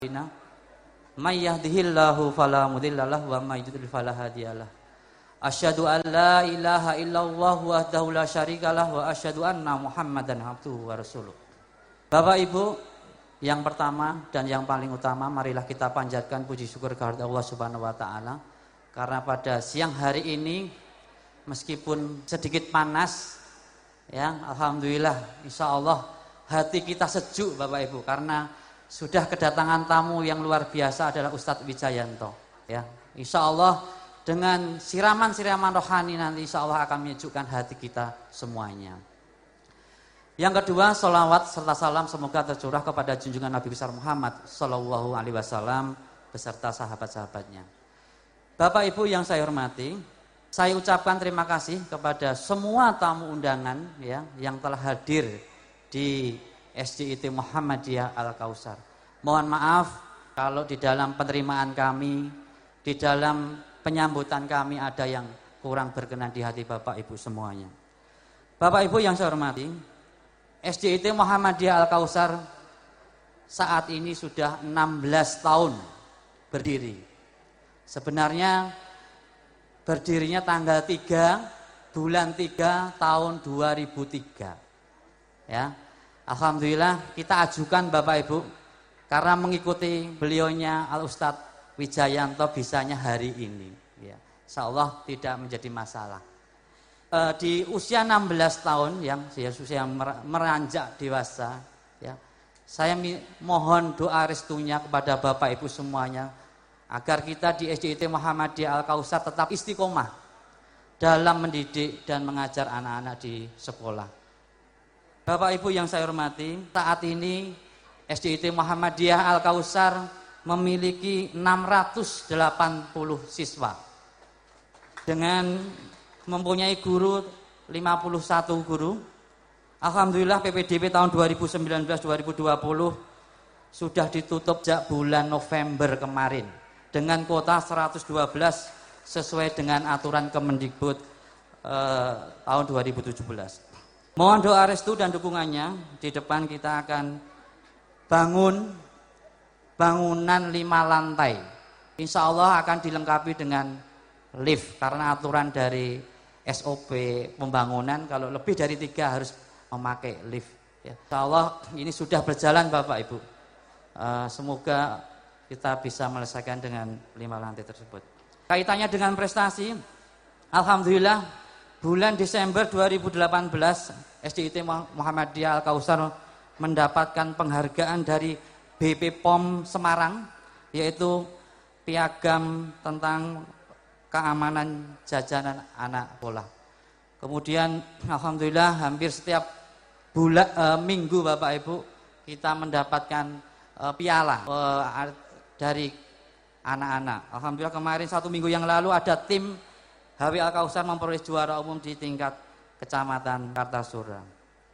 May yahdihillahu fala mudhillalah wa may yudlil fala hadiyalah. Asyhadu an la ilaha illallah wahdahu la syarikalah wa asyhadu anna Muhammadan abduhu wa rasuluh. Bapak Ibu, yang pertama dan yang paling utama, marilah kita panjatkan puji syukur kehadirat Allah Subhanahu wa taala karena pada siang hari ini meskipun sedikit panas ya, alhamdulillah insyaallah hati kita sejuk Bapak Ibu karena sudah kedatangan tamu yang luar biasa adalah Ustadz Wijayanto ya. Insyaallah dengan siraman-siraman rohani nanti insyaallah akan menyejukkan hati kita semuanya. Yang kedua, sholawat serta salam semoga tercurah kepada junjungan Nabi besar Muhammad Sallallahu Alaihi Wasallam beserta sahabat-sahabatnya. Bapak Ibu yang saya hormati, saya ucapkan terima kasih kepada semua tamu undangan ya yang telah hadir di SDIT Muhammadiyah Al-Kausar. Mohon maaf kalau di dalam penerimaan kami, di dalam penyambutan kami ada yang kurang berkenan di hati Bapak Ibu semuanya. Bapak Ibu yang saya hormati, SDIT Muhammadiyah Al-Kausar saat ini sudah 16 tahun berdiri. Sebenarnya berdirinya tanggal 3 bulan 3 tahun 2003 ya. Alhamdulillah kita ajukan Bapak Ibu karena mengikuti beliaunya Al-Ustadz Wijayanto bisanya hari ini ya. Insyaallah tidak menjadi masalah. Di usia 16 tahun yang usia meranjak dewasa ya, saya mohon doa restunya kepada Bapak Ibu semuanya agar kita di SDIT Muhammadiyah Al-Kausar tetap istiqomah dalam mendidik dan mengajar anak-anak di sekolah. Bapak Ibu yang saya hormati, saat ini SDIT Muhammadiyah Al-Kausar memiliki 680 siswa dengan mempunyai guru 51 guru. Alhamdulillah PPDB tahun 2019-2020 sudah ditutup sejak bulan November kemarin dengan kuota 112 sesuai dengan aturan Kemendikbud tahun 2017. Mohon doa restu dan dukungannya. Di depan kita akan bangun bangunan 5 lantai. Insya Allah akan dilengkapi dengan lift karena aturan dari SOP pembangunan kalau lebih dari 3 harus memakai lift. Ya. Insya Allah ini sudah berjalan Bapak Ibu. Semoga kita bisa menyelesaikan dengan 5 lantai tersebut. Kaitannya dengan prestasi, alhamdulillah bulan Desember 2018 SDIT Muhammadiyah Al-Kausar mendapatkan penghargaan dari BP POM Semarang yaitu piagam tentang keamanan jajanan anak sekolah. Kemudian alhamdulillah hampir setiap minggu Bapak Ibu kita mendapatkan piala dari anak-anak. Alhamdulillah kemarin 1 minggu yang lalu ada tim HW Al-Kausar memperoleh juara umum di tingkat Kecamatan Kartasura.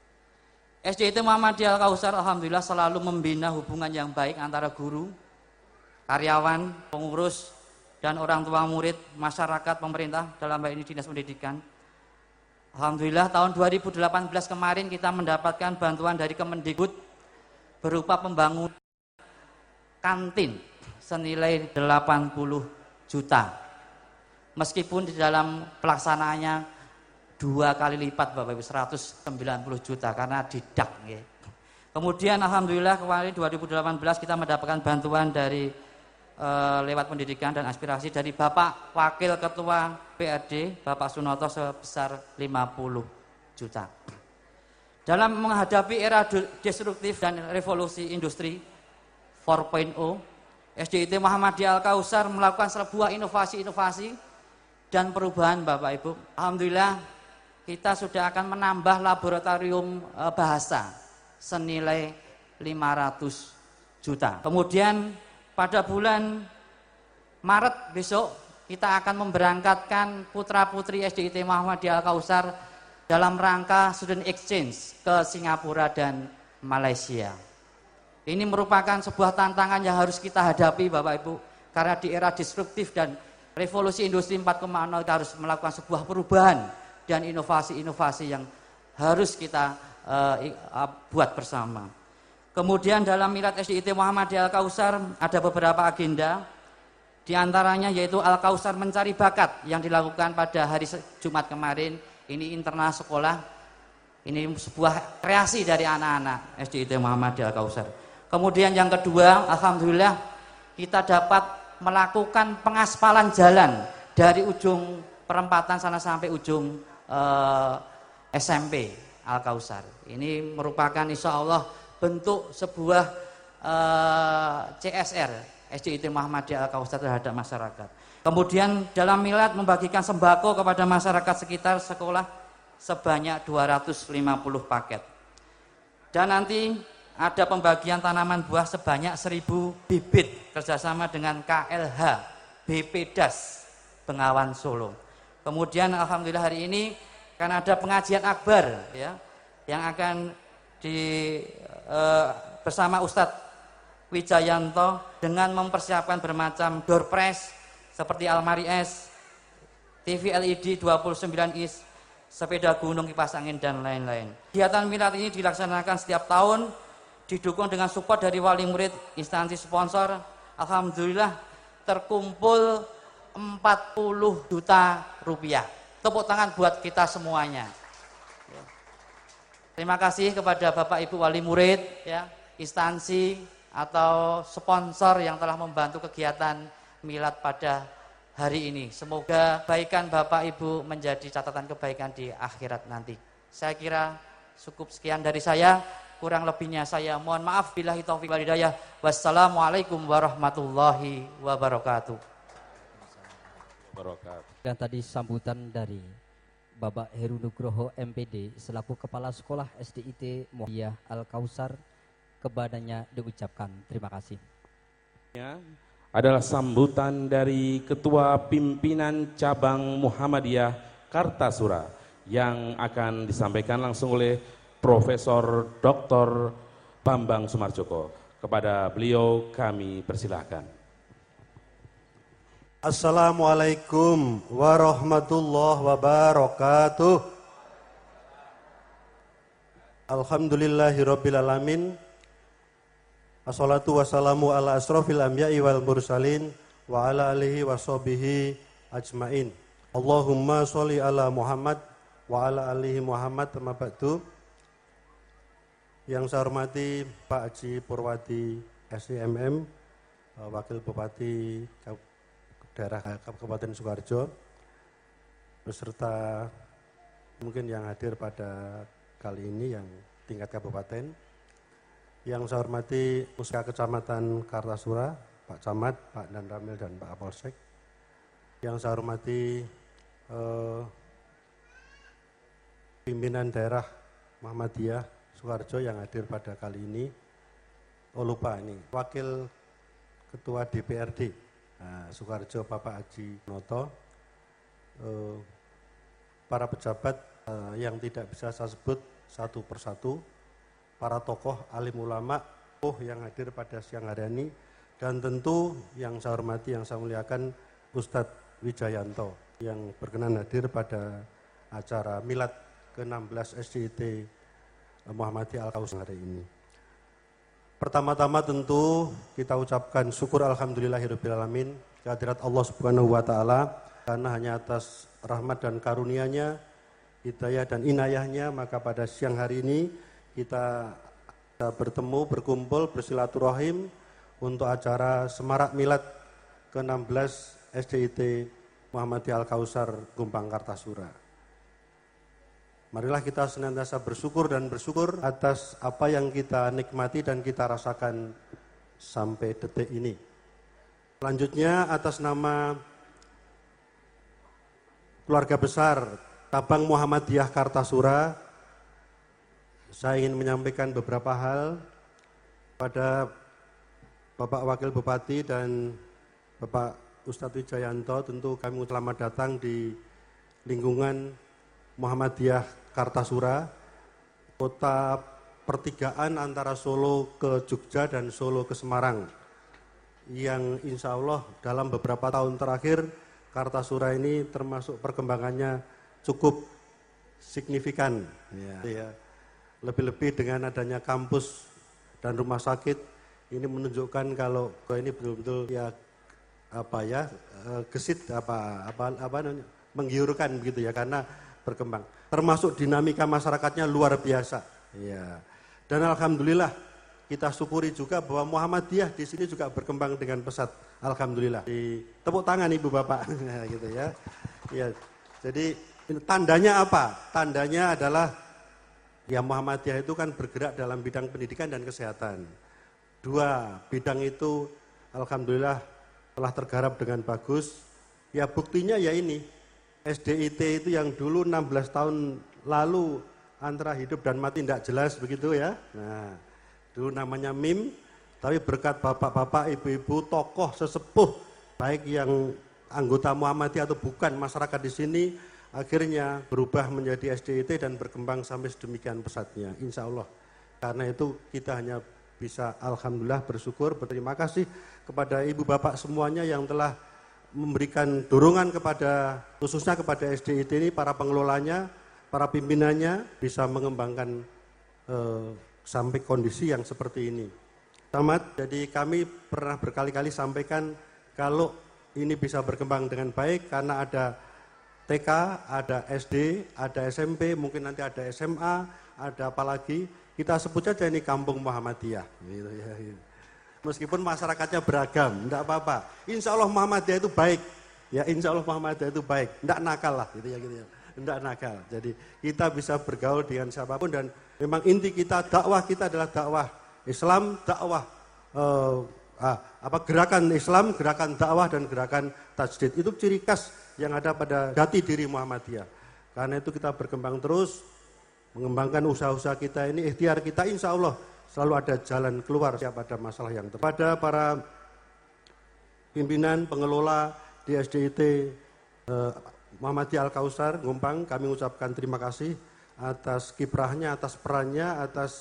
SDIT Muhammadiyah Al-Kausar alhamdulillah selalu membina hubungan yang baik antara guru, karyawan, pengurus, dan orang tua murid, masyarakat, pemerintah dalam hal ini Dinas Pendidikan. Alhamdulillah tahun 2018 kemarin kita mendapatkan bantuan dari Kemendikbud berupa pembangunan kantin senilai 80 juta. Meskipun di dalam pelaksanaannya 2 kali lipat Bapak Ibu 190 juta karena didak ya. Kemudian alhamdulillah kemarin 2018 kita mendapatkan bantuan dari lewat pendidikan dan aspirasi dari Bapak Wakil Ketua PRD Bapak Sunoto sebesar 50 juta. Dalam menghadapi era disruptif dan revolusi industri 4.0, SDIT Muhammadiyah Al-Kausar melakukan sebuah inovasi-inovasi dan perubahan Bapak Ibu. Alhamdulillah kita sudah akan menambah laboratorium bahasa senilai 500 juta. Kemudian pada bulan Maret besok kita akan memberangkatkan putra-putri SDIT Muhammadiyah Al-Kausar dalam rangka student exchange ke Singapura dan Malaysia. Ini merupakan sebuah tantangan yang harus kita hadapi Bapak Ibu karena di era disruptif dan revolusi industri 4.0 kita harus melakukan sebuah perubahan dan inovasi-inovasi yang harus kita buat bersama. Kemudian dalam Milad SDIT Muhammadiyah Al-Kausar ada beberapa agenda. Di antaranya yaitu Al-Kausar mencari bakat yang dilakukan pada hari Jumat kemarin. Ini internal sekolah. Ini sebuah kreasi dari anak-anak SDIT Muhammadiyah Al-Kausar. Kemudian yang kedua, alhamdulillah kita dapat melakukan pengaspalan jalan dari ujung perempatan sana sampai ujung SMP Al-Kausar. Ini merupakan insya Allah bentuk sebuah CSR SDIT Muhammadiyah Al-Kausar terhadap masyarakat. Kemudian dalam milad membagikan sembako kepada masyarakat sekitar sekolah sebanyak 250 paket. Dan nanti ada pembagian tanaman buah sebanyak 1000 bibit kerjasama dengan KLH BPDAS Bengawan Solo. Kemudian alhamdulillah hari ini kan ada pengajian akbar ya yang akan bersama Ustadz Wijayanto dengan mempersiapkan bermacam door prize seperti almari es, TV LED 29 inch, sepeda gunung, kipas angin dan lain-lain. Kegiatan milad ini dilaksanakan setiap tahun, didukung dengan support dari wali murid, instansi sponsor. Alhamdulillah terkumpul 40 juta rupiah. Tepuk tangan buat kita semuanya. Terima kasih kepada Bapak Ibu wali murid, ya, instansi atau sponsor yang telah membantu kegiatan milad pada hari ini. Semoga kebaikan Bapak Ibu menjadi catatan kebaikan di akhirat nanti. Saya kira cukup sekian dari saya. Kurang lebihnya saya mohon maaf. Billahi taufiq wal hidayah. Wassalamualaikum warahmatullahi wabarakatuh. Dan tadi sambutan dari Bapak Heru Nugroho MPD selaku Kepala Sekolah SDIT Muhammadiyah Al-Kausar, kepadanya diucapkan terima kasih. Adalah sambutan dari Ketua Pimpinan Cabang Muhammadiyah Kartasura yang akan disampaikan langsung oleh Profesor Dr. Bambang Sumarjoko. Kepada beliau kami persilahkan. Assalamualaikum warahmatullahi wabarakatuh. Alhamdulillahirabbil alamin. Assalatu wassalamu ala asrofil anbiya'i wal mursalin wa ala alihi washabihi ajmain. Allahumma sholli ala Muhammad wa ala alihi Muhammad. Amma ba'du. Yang saya hormati Pak Haji Purwadi SIMM, Wakil Bupati daerah Kabupaten Sukoharjo, beserta mungkin yang hadir pada kali ini yang tingkat kabupaten. Yang saya hormati Muska Kecamatan Kartasura, Pak Camat, Pak Dan Ramil dan Pak Kapolsek. Yang saya hormati pimpinan daerah Muhammadiyah Sukoharjo yang hadir pada kali ini. Oh lupa ini, Wakil Ketua DPRD Sukoharjo Bapak Haji Noto, para pejabat yang tidak bisa saya sebut satu persatu, para tokoh alim ulama yang hadir pada siang hari ini, dan tentu yang saya hormati, yang saya muliakan Ustadz Wijayanto yang berkenan hadir pada acara milad ke-16 SDIT Muhammadiyah Al-Kausar hari ini. Pertama-tama tentu kita ucapkan syukur alhamdulillahirabbil alamin kehadirat Allah Subhanahu wa taala, karena hanya atas rahmat dan karunia-Nya, hidayah dan inayahnya, maka pada siang hari ini kita bertemu, berkumpul, bersilaturahim untuk acara Semarak Milad ke-16 SDIT Muhammadiyah Al-Kausar Gumpang Kartasura. Marilah kita senantiasa bersyukur dan bersyukur atas apa yang kita nikmati dan kita rasakan sampai detik ini. Selanjutnya atas nama keluarga besar Cabang Muhammadiyah Kartasura, saya ingin menyampaikan beberapa hal pada Bapak Wakil Bupati dan Bapak Ustadz Wijayanto. Tentu kami selamat datang di lingkungan Muhammadiyah Kartasura, kota pertigaan antara Solo ke Jogja dan Solo ke Semarang, yang insya Allah dalam beberapa tahun terakhir Kartasura ini termasuk perkembangannya cukup signifikan. Ya. Lebih-lebih dengan adanya kampus dan rumah sakit. Ini menunjukkan kalau ini betul-betul ya gesit menggiurkan begitu ya, karena berkembang. Termasuk dinamika masyarakatnya luar biasa. Ya. Dan alhamdulillah kita syukuri juga bahwa Muhammadiyah di sini juga berkembang dengan pesat. Alhamdulillah. Tepuk tangan Ibu Bapak gitu ya. Ya. Jadi tandanya apa? Tandanya adalah ya Muhammadiyah itu kan bergerak dalam bidang pendidikan dan kesehatan. Dua bidang itu alhamdulillah telah tergarap dengan bagus. Ya buktinya ya ini, SDIT itu yang dulu 16 tahun lalu antara hidup dan mati tidak jelas begitu ya. Nah, dulu namanya MIM, tapi berkat bapak-bapak, ibu-ibu, tokoh, sesepuh, baik yang anggota Muhammadiyah atau bukan masyarakat di sini, akhirnya berubah menjadi SDIT dan berkembang sampai sedemikian pesatnya, insya Allah. Karena itu kita hanya bisa alhamdulillah bersyukur, berterima kasih kepada ibu bapak semuanya yang telah memberikan dorongan kepada, khususnya kepada SDIT ini, para pengelolanya, para pimpinannya bisa mengembangkan sampai kondisi yang seperti ini. Tamat, jadi kami pernah berkali-kali sampaikan kalau ini bisa berkembang dengan baik karena ada TK, ada SD, ada SMP, mungkin nanti ada SMA, ada apa lagi, kita sebut saja ini kampung Muhammadiyah. Gitu ya. Meskipun masyarakatnya beragam, tidak apa-apa. Insya Allah Muhammadiyah itu baik. Ya insya Allah Muhammadiyah itu baik, tidak nakal lah gitu ya. Tidak nakal. Jadi kita bisa bergaul dengan siapapun dan memang inti kita, dakwah kita adalah dakwah Islam, dakwah gerakan Islam, gerakan dakwah dan gerakan tajdid. Itu ciri khas yang ada pada jati diri Muhammadiyah. Karena itu kita berkembang terus, mengembangkan usaha-usaha kita ini, ikhtiar kita insya Allah selalu ada jalan keluar setiap ada masalah yang terjadi. Pada para pimpinan, pengelola di SDIT Muhammadiyah Al-Kausar, Ngumpang, kami ucapkan terima kasih atas kiprahnya, atas perannya, atas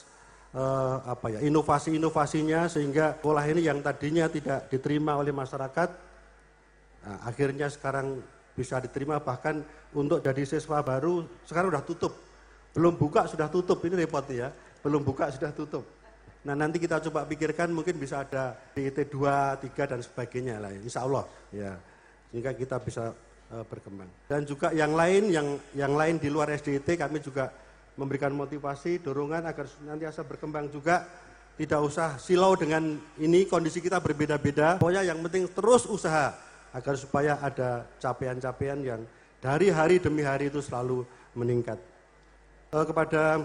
inovasi-inovasinya sehingga sekolah ini yang tadinya tidak diterima oleh masyarakat, nah, akhirnya sekarang bisa diterima, bahkan untuk jadi siswa baru sekarang sudah tutup. Belum buka sudah tutup, ini repot ya. Belum buka sudah tutup. Nah nanti kita coba pikirkan mungkin bisa ada DIT 2, 3 dan sebagainya lah, insya Allah ya. Sehingga kita bisa berkembang. Dan juga yang lain di luar SDIT kami juga memberikan motivasi, dorongan agar nanti bisa berkembang juga. Tidak usah silau dengan ini, kondisi kita berbeda-beda. Pokoknya yang penting terus usaha agar supaya ada capaian-capaian yang dari hari demi hari itu selalu meningkat. Kepada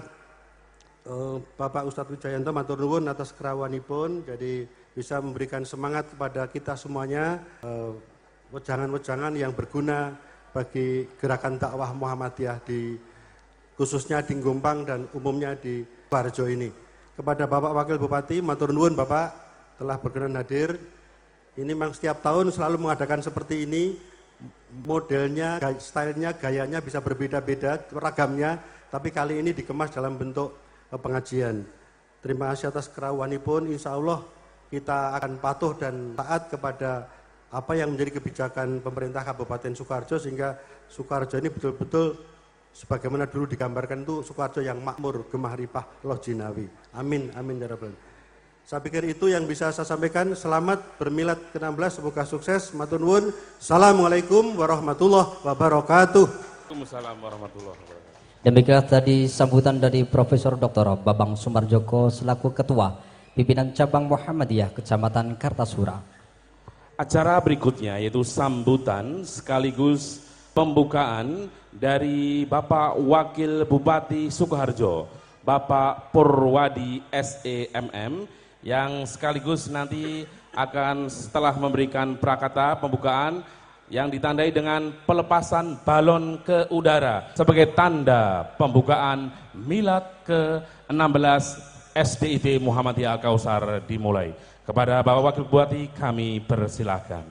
Bapak Ustadz Wijayanto matur nuwun atas kerawanipun, jadi bisa memberikan semangat kepada kita semuanya, wejangan-wejangan yang berguna bagi gerakan dakwah Muhammadiyah khususnya di Ngumpang dan umumnya di Sukoharjo ini. Kepada Bapak Wakil Bupati matur nuwun Bapak telah berkenan hadir. Ini memang setiap tahun selalu mengadakan seperti ini, modelnya, stylenya, gayanya bisa berbeda-beda, ragamnya. Tapi kali ini dikemas dalam bentuk pengajian. Terima kasih atas kerawanipun. Insya Allah kita akan patuh dan taat kepada apa yang menjadi kebijakan pemerintah Kabupaten Sukoharjo sehingga Sukoharjo ini betul-betul sebagaimana dulu digambarkan itu Sukoharjo yang makmur, gemah ripah, loh jinawi. Amin, amin ya rabbal alamin. Saya pikir itu yang bisa saya sampaikan. Selamat bermilad ke-16, semoga sukses. Matur nuwun. Assalamualaikum warahmatullahi wabarakatuh. Waalaikumsalam warahmatullahi wabarakatuh. Demikian tadi sambutan dari Profesor Dr. Babang Sumarjoko selaku Ketua Pimpinan Cabang Muhammadiyah Kecamatan Kartasura. Acara berikutnya yaitu sambutan sekaligus pembukaan dari Bapak Wakil Bupati Sukoharjo, Bapak Purwadi SEMM, yang sekaligus nanti akan setelah memberikan prakata pembukaan yang ditandai dengan pelepasan balon ke udara sebagai tanda pembukaan milad ke-16 SDIT Muhammadiyah Al-Kausar dimulai. Kepada Bapak Wakil Bupati kami persilahkan.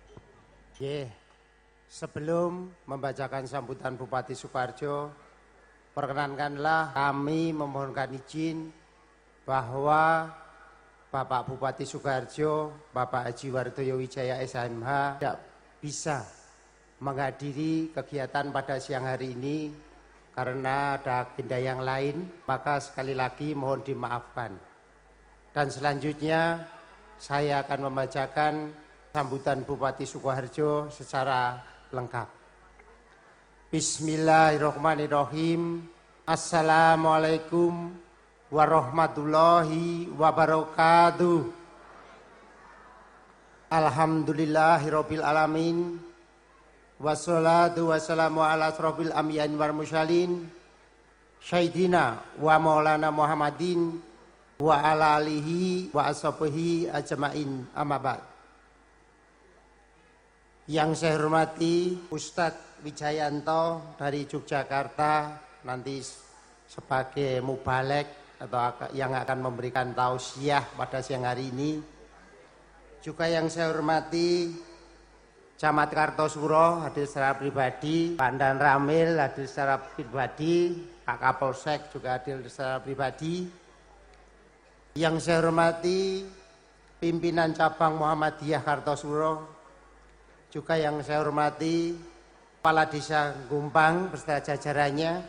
Sebelum membacakan sambutan Bupati Sukoharjo, perkenankanlah kami memohonkan izin bahwa Bapak Bupati Sukoharjo, Bapak Haji Wardoyo Wijaya SHMH tidak bisa menghadiri kegiatan pada siang hari ini karena ada agenda yang lain, maka sekali lagi mohon dimaafkan. Dan selanjutnya saya akan membacakan sambutan Bupati Sukoharjo secara lengkap. Bismillahirrahmanirrahim. Assalamualaikum warahmatullahi wabarakatuh. Alhamdulillahirabbil alamin. Wassalatu wassalamu ala asrofil anbiya'i wal mursalin Sayyidina wa maulana Muhammadin wa ala alihi wa ashabihi ajmain, amma ba'd. Yang saya hormati Ustadz Wijayanto dari Yogyakarta, nanti sebagai mubalek atau yang akan memberikan tausiah pada siang hari ini. Juga yang saya hormati Camat Kartosuro hadir secara pribadi, Pak Dan Ramil hadir secara pribadi, Pak Kapolsek juga hadir secara pribadi. Yang saya hormati pimpinan cabang Muhammadiyah Kartosuro, juga yang saya hormati Kepala Desa Gumpang beserta jajarannya,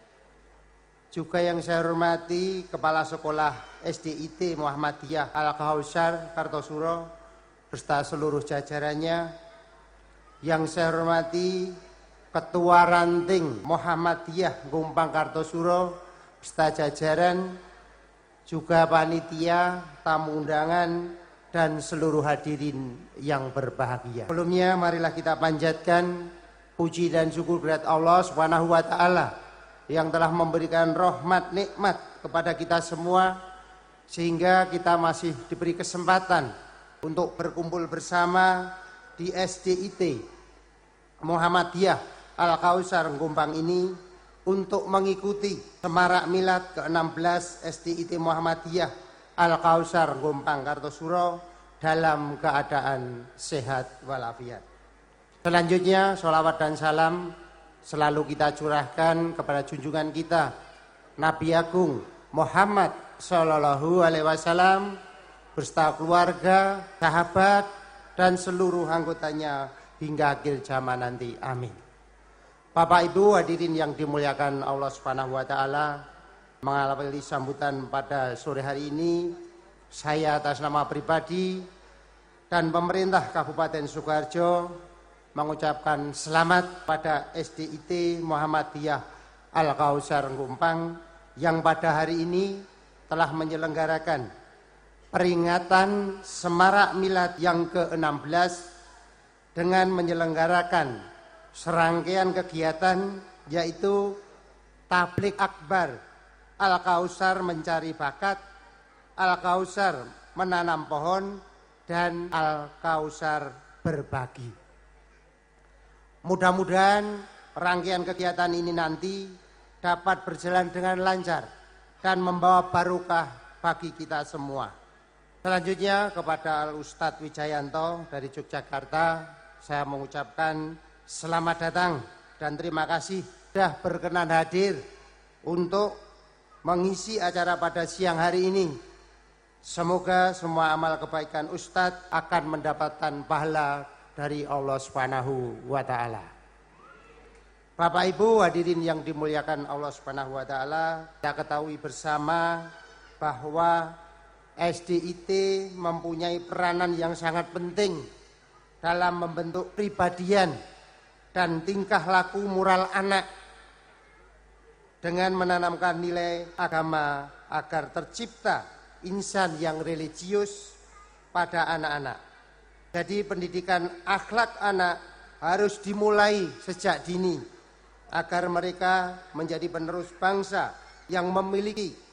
juga yang saya hormati Kepala Sekolah SDIT Muhammadiyah Al-Kausar Kartosuro beserta seluruh jajarannya. Yang saya hormati Ketua Ranting Muhammadiyah Gumpang Kartosuro beserta jajaran, juga panitia, tamu undangan, dan seluruh hadirin yang berbahagia. Sebelumnya marilah kita panjatkan puji dan syukur kepada Allah Subhanahu wa taala yang telah memberikan rahmat nikmat kepada kita semua sehingga kita masih diberi kesempatan untuk berkumpul bersama di SDIT Muhammadiyah Al-Kausar Gumpang ini untuk mengikuti Semarak Milad ke-16 SDIT Muhammadiyah Al-Kausar Gumpang Kartosuro dalam keadaan sehat walafiat. Selanjutnya sholawat dan salam selalu kita curahkan kepada junjungan kita Nabi Agung Muhammad Sallallahu Alaihi Wasallam beserta keluarga, sahabat, dan seluruh anggotanya hingga akhir zaman nanti. Amin. Bapak Ibu hadirin yang dimuliakan Allah Subhanahu wa taala, mengalami sambutan pada sore hari ini, saya atas nama pribadi dan pemerintah Kabupaten Sukoharjo mengucapkan selamat pada SDIT Muhammadiyah Al-Kausar Gumpang yang pada hari ini telah menyelenggarakan peringatan Semarak Milad yang ke-16 dengan menyelenggarakan serangkaian kegiatan yaitu Tablik Akbar, Al-Kausar mencari bakat, Al-Kausar menanam pohon, dan Al-Kausar berbagi. Mudah-mudahan rangkaian kegiatan ini nanti dapat berjalan dengan lancar dan membawa barokah bagi kita semua. Selanjutnya kepada Al-Ustadz Wijayanto dari Yogyakarta, saya mengucapkan selamat datang dan terima kasih sudah berkenan hadir untuk mengisi acara pada siang hari ini. Semoga semua amal kebaikan Ustadz akan mendapatkan pahala dari Allah Subhanahu wa taala. Bapak Ibu hadirin yang dimuliakan Allah Subhanahu wa taala, kita ketahui bersama bahwa SDIT mempunyai peranan yang sangat penting dalam membentuk kepribadian dan tingkah laku moral anak dengan menanamkan nilai agama agar tercipta insan yang religius pada anak-anak. Jadi pendidikan akhlak anak harus dimulai sejak dini agar mereka menjadi penerus bangsa yang memiliki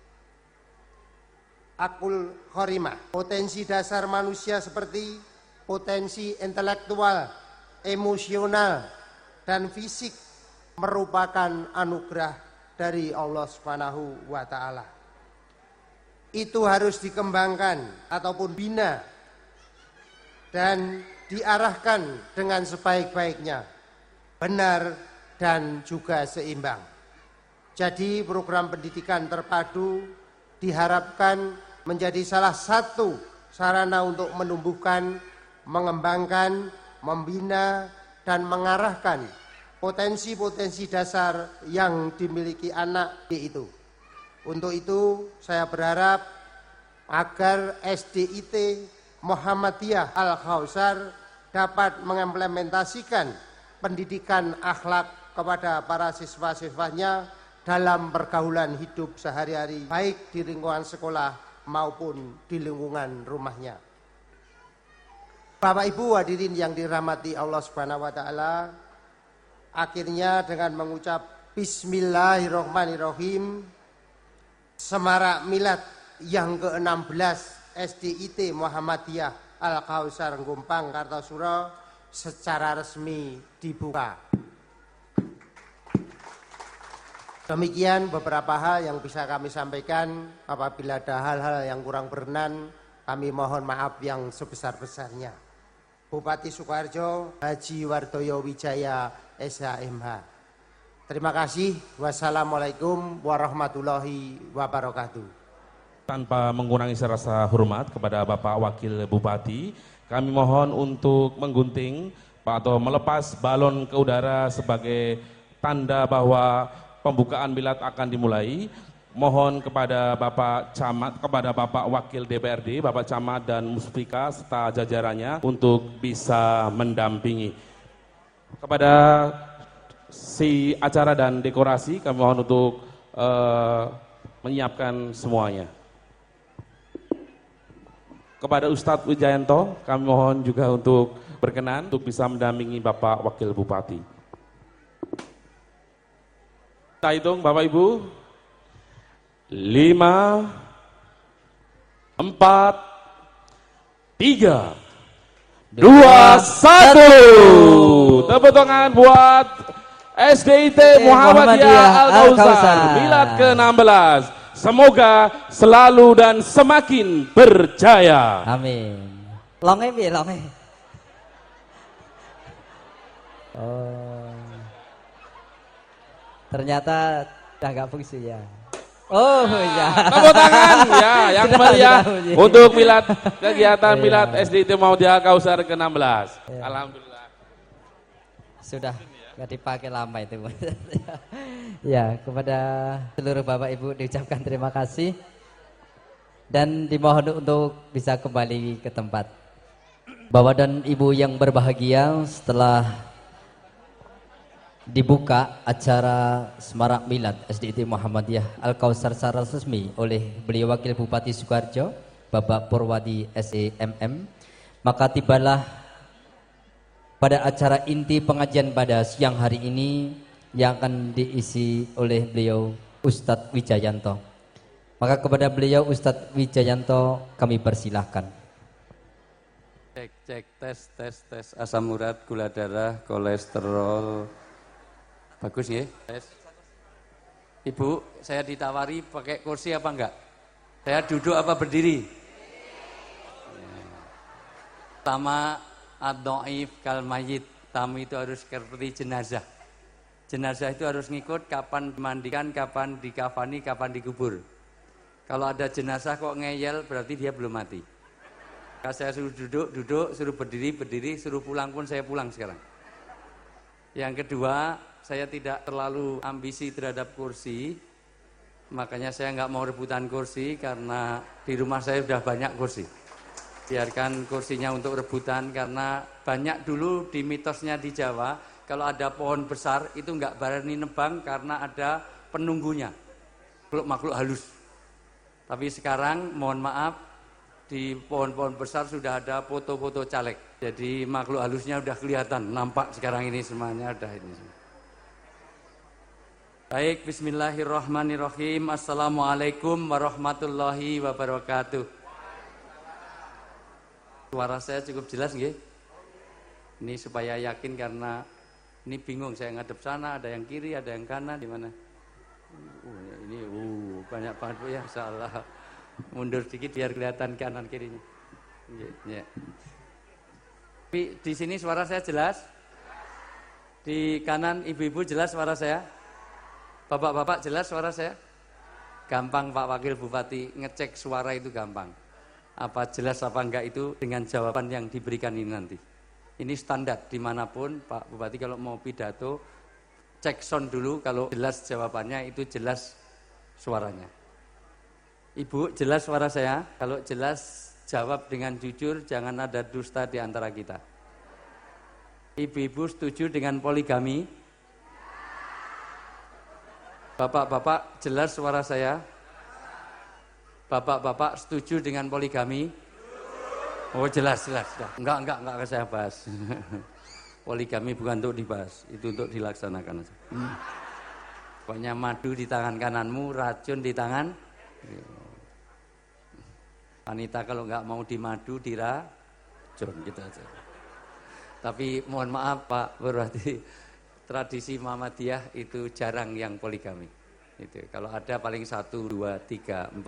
akul khorimah, potensi dasar manusia seperti potensi intelektual, emosional, dan fisik merupakan anugerah dari Allah Subhanahu wa taala. Itu harus dikembangkan ataupun bina dan diarahkan dengan sebaik-baiknya, benar dan juga seimbang. Jadi program pendidikan terpadu diharapkan menjadi salah satu sarana untuk menumbuhkan, mengembangkan, membina, dan mengarahkan potensi-potensi dasar yang dimiliki anak itu. Untuk itu saya berharap agar SDIT Muhammadiyah Al-Kausar dapat mengimplementasikan pendidikan akhlak kepada para siswa-siswanya dalam pergaulan hidup sehari-hari, baik di lingkungan sekolah maupun di lingkungan rumahnya. Bapak Ibu hadirin yang dirahmati Allah Subhanahu wa taala, akhirnya dengan mengucap bismillahirrahmanirrahim, semarak milad yang ke-16 SDIT Muhammadiyah Al-Kausar Gumpang Kartosuro secara resmi dibuka. Demikian beberapa hal yang bisa kami sampaikan. Apabila ada hal-hal yang kurang berkenan, kami mohon maaf yang sebesar-besarnya. Bupati Sukoharjo Haji Wardoyo Wijaya SHMH. Terima kasih. Wassalamualaikum warahmatullahi wabarakatuh. Tanpa mengurangi rasa hormat kepada Bapak Wakil Bupati, kami mohon untuk menggunting atau melepas balon ke udara sebagai tanda bahwa pembukaan milad akan dimulai. Mohon kepada Bapak Camat, kepada Bapak Wakil DPRD, Bapak Camat dan Muspika serta jajarannya untuk bisa mendampingi. Kepada si acara dan dekorasi kami mohon untuk menyiapkan semuanya. Kepada Ustadz Wijayanto, kami mohon juga untuk berkenan untuk bisa mendampingi Bapak Wakil Bupati. Kita hitung Bapak Ibu. 5, 4, 3, 2, 1. Tepuk tangan buat SDIT Muhammadiyah Al-Kausar milad ke-16. Semoga selalu dan semakin berjaya. Amin. Longe piye longe? Oh. Ternyata udah enggak fungsi ya. Oh ya. Tepuk tangan ya yang meriah untuk milad kegiatan milad SDIT Muhammadiyah Al-Kausar ke-16. Ya. Alhamdulillah. Sudah nggak dipakai lama itu. Ya, kepada seluruh Bapak Ibu diucapkan terima kasih dan dimohon untuk bisa kembali ke tempat. Bapak dan Ibu yang berbahagia, setelah dibuka acara Semarak Milad SDIT Muhammadiyah Al-Kausar secara resmi oleh beliau Wakil Bupati Sukoharjo, Bapak Purwadi SEMM, maka tibalah pada acara inti pengajian pada siang hari ini yang akan diisi oleh beliau Ustadz Wijayanto. Maka kepada beliau Ustadz Wijayanto kami persilahkan. Cek tes asam urat, gula darah, kolesterol. Bagus ya? Tes. Ibu, saya ditawari pakai kursi apa enggak? Saya duduk apa berdiri? Pertama, ad-dhaif kal mayyit, tamu itu harus seperti jenazah. Jenazah itu harus ngikut kapan dimandikan, kapan dikafani, kapan dikubur. Kalau ada jenazah kok ngeyel berarti dia belum mati. Kalau saya suruh duduk, suruh berdiri, suruh pulang pun saya pulang sekarang. Yang kedua, saya tidak terlalu ambisi terhadap kursi. Makanya saya nggak mau rebutan kursi karena di rumah saya sudah banyak kursi. Biarkan kursinya untuk rebutan karena banyak dulu di mitosnya di Jawa, kalau ada pohon besar itu enggak berani nebang karena ada penunggunya, makhluk halus. Tapi sekarang mohon maaf, di pohon-pohon besar sudah ada foto-foto caleg. Jadi makhluk halusnya udah kelihatan, nampak sekarang ini semuanya ada ini. Baik, bismillahirrahmanirrahim. Assalamualaikum warahmatullahi wabarakatuh. Suara saya cukup jelas nggih? Ini supaya yakin karena ini bingung saya ngadep sana, ada yang kiri, ada yang kanan, di mana? Ini banyak banget Bu ya, insyaallah. Mundur sedikit biar kelihatan kanan kirinya. Ya. Tapi di sini suara saya jelas? Di kanan ibu-ibu jelas suara saya? Bapak-bapak jelas suara saya? Gampang Pak Wakil Bupati, ngecek suara itu gampang. Apa jelas apa enggak itu dengan jawaban yang diberikan ini nanti. Ini standar dimanapun Pak Bupati kalau mau pidato, cek sound dulu, kalau jelas jawabannya itu jelas suaranya. Ibu, jelas suara saya? Kalau jelas, jawab dengan jujur, jangan ada dusta di antara kita. Ibu-ibu setuju dengan poligami? Bapak-bapak, jelas suara saya? Bapak-bapak setuju dengan poligami? Oh jelas. Enggak akan saya bahas. Poligami bukan untuk dibahas, itu untuk dilaksanakan. Pokoknya madu di tangan kananmu, racun di tangan. Wanita kalau nggak mau dimadu, diracun gitu aja. Tapi mohon maaf Pak, berarti tradisi Muhammadiyah itu jarang yang poligami. Itu kalau ada paling 1, 2, 3, 4, 5,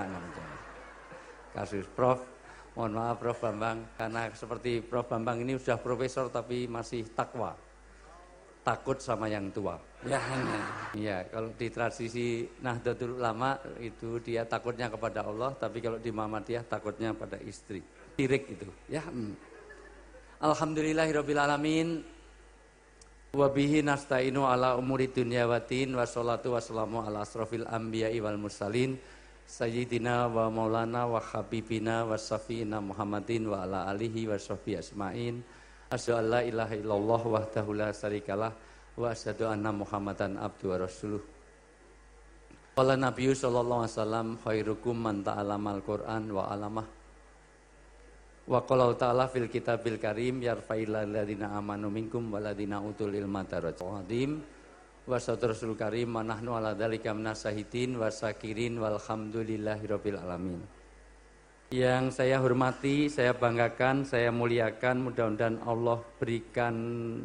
6 kasus. Prof, mohon maaf Prof Bambang, karena seperti Prof Bambang ini sudah profesor tapi masih takwa, takut sama yang tua. Ya, kalau di tradisi Nahdlatul Ulama itu dia takutnya kepada Allah, tapi kalau di Muhammadiyah takutnya pada istri. Sirik itu, ya. Alhamdulillahirabbil alamin. Wa bihi nasta'inu ala umuri dunya waddin, wassalatu wassalamu ala asrofil anbiya'i wal mursalin sayyidina wa maulana wa habibina wa syafi'ina Muhammadin wa ala alihi wa sahbihi asma'in. Asyhadu an la ilaha illallah wahdahu la syarikalah wa asyhadu anna Muhammadan abdu wa rasuluh. Qala Nabiyyu sallallahu alaihi wasallam khairukum man ta'allamal Qur'an wa 'allamah. Wa qala ta'ala fil kitabil karim yarfa'il ladzina amanu minkum walladzina utul ilma darajatin wa sadrasul karim manahnu ala dzalika minasahidin wasakirin walhamdulillahirabbil alamin. Yang saya hormati, saya banggakan, saya muliakan, mudah-mudahan Allah berikan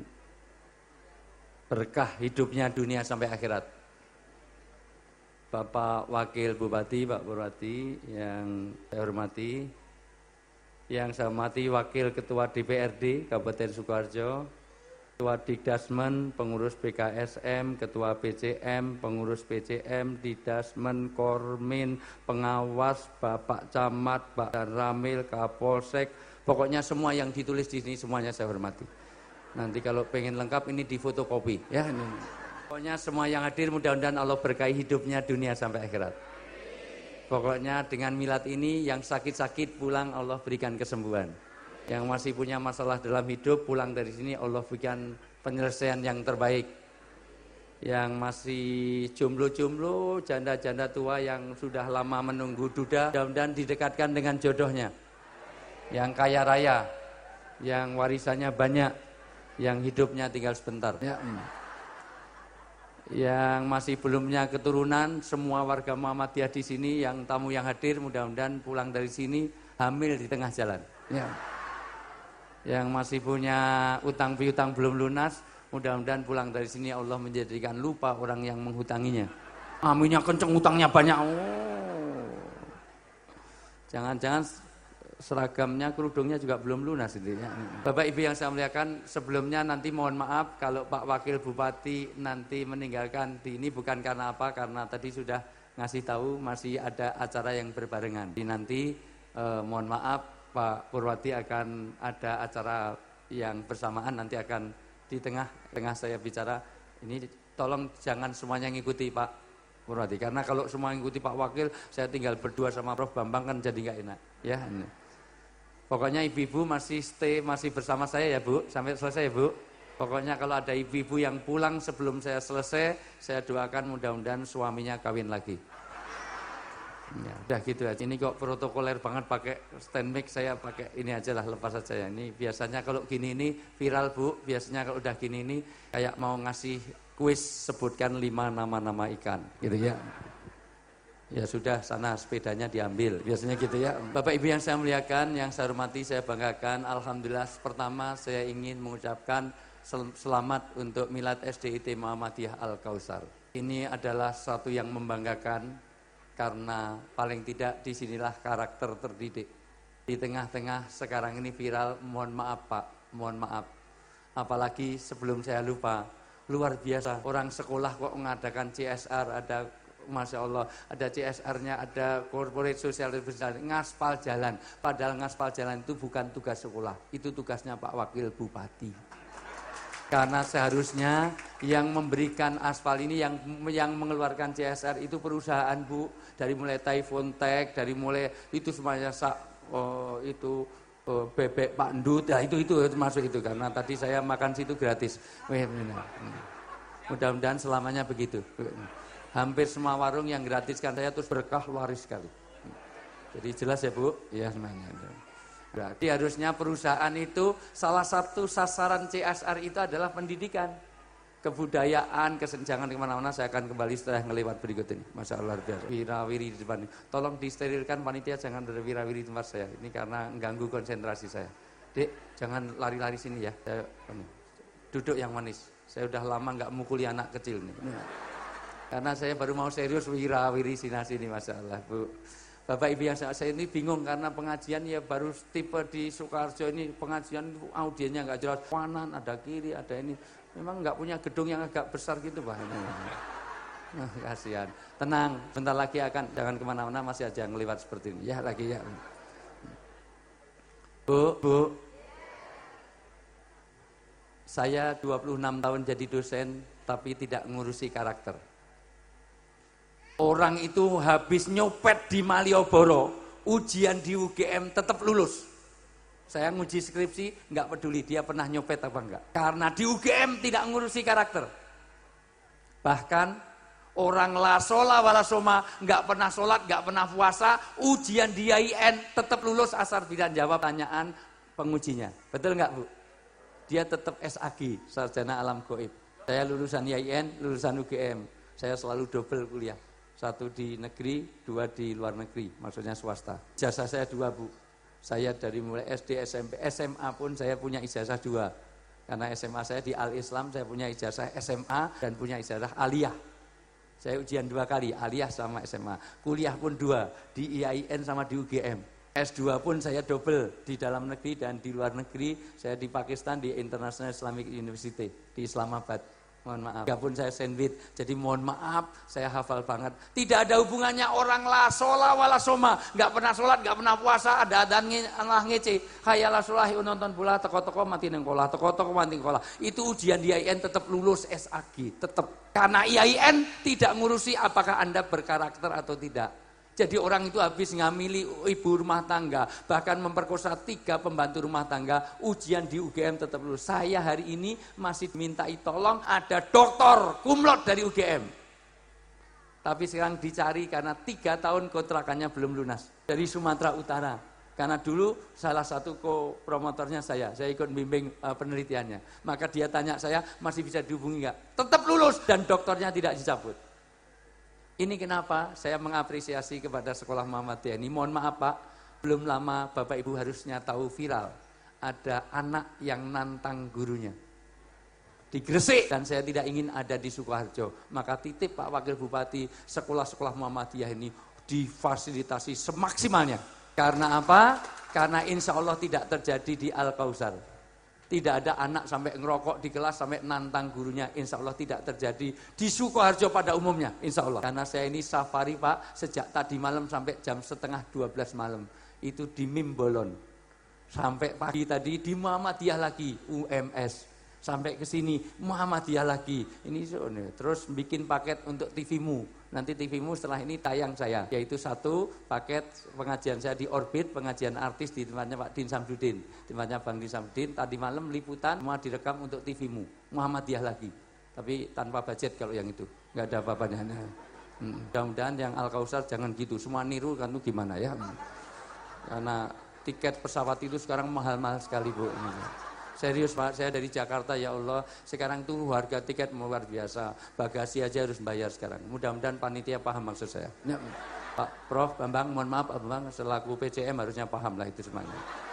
berkah hidupnya dunia sampai akhirat. Bapak Wakil Bupati, Pak Purwadi yang saya hormati, yang saya hormati Wakil Ketua DPRD Kabupaten Sukoharjo, Ketua Dikdasmen, pengurus BKSM, Ketua PCM, pengurus PCM, Didasmen, Kormin, pengawas, Bapak Camat, Pak Ramil, Kapolsek, pokoknya semua yang ditulis di sini semuanya saya hormati. Nanti kalau pengen lengkap ini difotokopi, ya. Pokoknya semua yang hadir mudah-mudahan Allah berkahi hidupnya dunia sampai akhirat. Pokoknya dengan milad ini yang sakit-sakit pulang Allah berikan kesembuhan. Yang masih punya masalah dalam hidup pulang dari sini Allah berikan penyelesaian yang terbaik. Yang masih jomblo-jomblo, janda-janda tua yang sudah lama menunggu duda, mudah-mudahan didekatkan dengan jodohnya. Yang kaya raya, yang warisannya banyak, yang hidupnya tinggal sebentar. Yang masih belumnya keturunan, semua warga Muhammadiyah di sini, yang tamu yang hadir, mudah-mudahan pulang dari sini hamil di tengah jalan. Yang masih punya utang piutang belum lunas, mudah-mudahan pulang dari sini Allah menjadikan lupa orang yang menghutanginya. Aminnya kenceng, utangnya banyak. Jangan-jangan seragamnya, kerudungnya juga belum lunas itu ya. Bapak Ibu yang saya muliakan, sebelumnya nanti mohon maaf kalau Pak Wakil Bupati nanti meninggalkan di ini bukan karena apa, karena tadi sudah ngasih tahu masih ada acara yang berbarengan. Nanti mohon maaf Pak Purwadi akan ada acara yang bersamaan, nanti akan di tengah saya bicara. Ini tolong jangan semuanya ngikuti Pak Purwadi, karena kalau semua ngikuti Pak Wakil, saya tinggal berdua sama Prof Bambang kan jadi nggak enak. Ya. Pokoknya ibu-ibu masih stay, masih bersama saya ya Bu, sampai selesai ya Bu. Pokoknya kalau ada ibu-ibu yang pulang sebelum saya selesai, saya doakan mudah-mudahan suaminya kawin lagi. Ya, udah gitu aja. Ini kok protokoler banget pakai stand mic, saya pakai ini aja lah, lepas aja ya. Ini biasanya kalau gini ini viral Bu, biasanya kalau udah gini ini kayak mau ngasih kuis sebutkan 5 nama-nama ikan gitu ya. Ya sudah, sana sepedanya diambil, biasanya gitu ya. Bapak Ibu yang saya muliakan, yang saya hormati, saya banggakan, alhamdulillah. Pertama saya ingin mengucapkan selamat untuk Milad SDIT Muhammadiyah Al-Kautsar. Ini adalah sesuatu yang membanggakan, karena paling tidak disinilah karakter terdidik. Di tengah-tengah sekarang ini viral, mohon maaf Pak, mohon maaf. Apalagi sebelum saya lupa, luar biasa, orang sekolah kok mengadakan CSR, ada Masya Allah, ada CSR-nya, ada corporate social responsibility, ngaspal jalan. Padahal ngaspal jalan itu bukan tugas sekolah, itu tugasnya Pak Wakil Bupati. Karena seharusnya yang memberikan aspal ini, yang mengeluarkan CSR itu perusahaan, Bu. Dari mulai Typhoon Tech, dari mulai itu semuanya bebek Pak Ndut, ya itu termasuk itu. Karena tadi saya makan situ gratis. Mudah-mudahan selamanya begitu. Hampir semua warung yang gratiskan saya terus berkah laris sekali. Jadi jelas ya Bu? Ya semuanya. Berarti harusnya perusahaan itu salah satu sasaran CSR itu adalah pendidikan, kebudayaan, kesenjangan kemana-mana. Saya akan kembali setelah ngelewat berikut ini. Masya Allah, wirawiri di depan ini. Tolong disterilkan panitia, jangan ada wirawiri di tempat saya. Ini karena mengganggu konsentrasi saya. Dek, jangan lari-lari sini ya. Saya, duduk yang manis. Saya udah lama nggak mukuli anak kecil nih. Karena saya baru mau serius wirawiri sini, Masya Allah, Bu. Bapak Ibu yang saya ini bingung karena pengajian ya baru tipe di Sukoharjo ini, pengajian audiennya nggak jelas, kanan ada kiri ada ini, memang nggak punya gedung yang agak besar gitu Pak. Kasihan. Tenang, bentar lagi jangan kemana-mana, masih aja ngelewat seperti ini. Ya lagi ya. Bu, saya 26 tahun jadi dosen tapi tidak ngurusi karakter. Orang itu habis nyopet di Malioboro, ujian di UGM tetap lulus. Saya nguji skripsi, nggak peduli dia pernah nyopet apa enggak. Karena di UGM tidak ngurusi karakter. Bahkan orang la shola wala soma, nggak pernah sholat, nggak pernah puasa, ujian di IAIN tetap lulus asal tidak jawab pertanyaan pengujinya. Betul nggak Bu? Dia tetap SAG, sarjana alam gaib. Saya lulusan IAIN, lulusan UGM. Saya selalu double kuliah. 1 di negeri, 2 di luar negeri, maksudnya swasta. Ijazah saya 2 Bu. Saya dari mulai SD, SMP, SMA pun saya punya ijazah 2. Karena SMA saya di Al-Islam, saya punya ijazah SMA dan punya ijazah aliyah. Saya ujian 2 kali, aliyah sama SMA. Kuliah pun 2, di IAIN sama di UGM. S2 pun saya double, di dalam negeri dan di luar negeri. Saya di Pakistan, di International Islamic University, di Islamabad. Mohon maaf, pun saya sandwich, jadi mohon maaf, saya hafal banget. Tidak ada hubungannya orang la shola wala soma, nggak pernah sholat, nggak pernah puasa, ada adan Allah ngece, khayalah sholahi nonton bola, teko-teko mati nengkola, teko-teko mati nengkola. Itu ujian di IAIN tetap lulus SAG, tetap. Karena IAIN tidak ngurusi apakah Anda berkarakter atau tidak. Jadi orang itu habis ngamili ibu rumah tangga, bahkan memperkosa 3 pembantu rumah tangga, ujian di UGM tetap lulus. Saya hari ini masih mintai tolong ada doktor kumlot dari UGM. Tapi sekarang dicari karena 3 tahun kontrakannya belum lunas. Dari Sumatera Utara. Karena dulu salah satu promotornya saya ikut bimbing penelitiannya. Maka dia tanya saya, masih bisa dihubungi nggak? Tetap lulus dan doktornya tidak dicabut. Ini kenapa saya mengapresiasi kepada sekolah Muhammadiyah ini. Mohon maaf Pak, belum lama Bapak Ibu harusnya tahu viral. Ada anak yang nantang gurunya. Di Gresik, dan saya tidak ingin ada di Sukoharjo. Maka titip Pak Wakil Bupati, sekolah-sekolah Muhammadiyah ini difasilitasi semaksimalnya. Karena apa? Karena insya Allah tidak terjadi di Al-Kausar. Tidak ada anak sampai ngerokok di kelas sampai nantang gurunya, insya Allah tidak terjadi di Sukoharjo pada umumnya, insya Allah. Karena saya ini safari Pak, sejak tadi malam sampai jam 11:30 malam, itu di Mimbolon. Sampai pagi tadi di Muhammadiyah lagi, UMS. Sampai ke sini Muhammadiyah lagi. Ini terus bikin paket untuk TV-mu. Nanti TV-mu setelah ini tayang saya, yaitu 1 paket pengajian saya di Orbit, pengajian artis di tempatnya Pak Din Samsudin, tempatnya Bang Din Samsudin. Tadi malam liputan semua direkam untuk TV-mu, Muhammadiyah lagi. Tapi tanpa budget kalau yang itu, nggak ada apa-apanya. Mudah-mudahan yang Al-Kausar jangan gitu, semua niru kan itu gimana ya? Karena tiket pesawat itu sekarang mahal-mahal sekali Bu. Serius Pak, saya dari Jakarta ya Allah, sekarang tuh harga tiket luar biasa, bagasi aja harus bayar sekarang. Mudah-mudahan panitia paham maksud saya. Ya, Pak Prof, Bambang, mohon maaf Bambang, selaku PCM harusnya paham lah itu semuanya.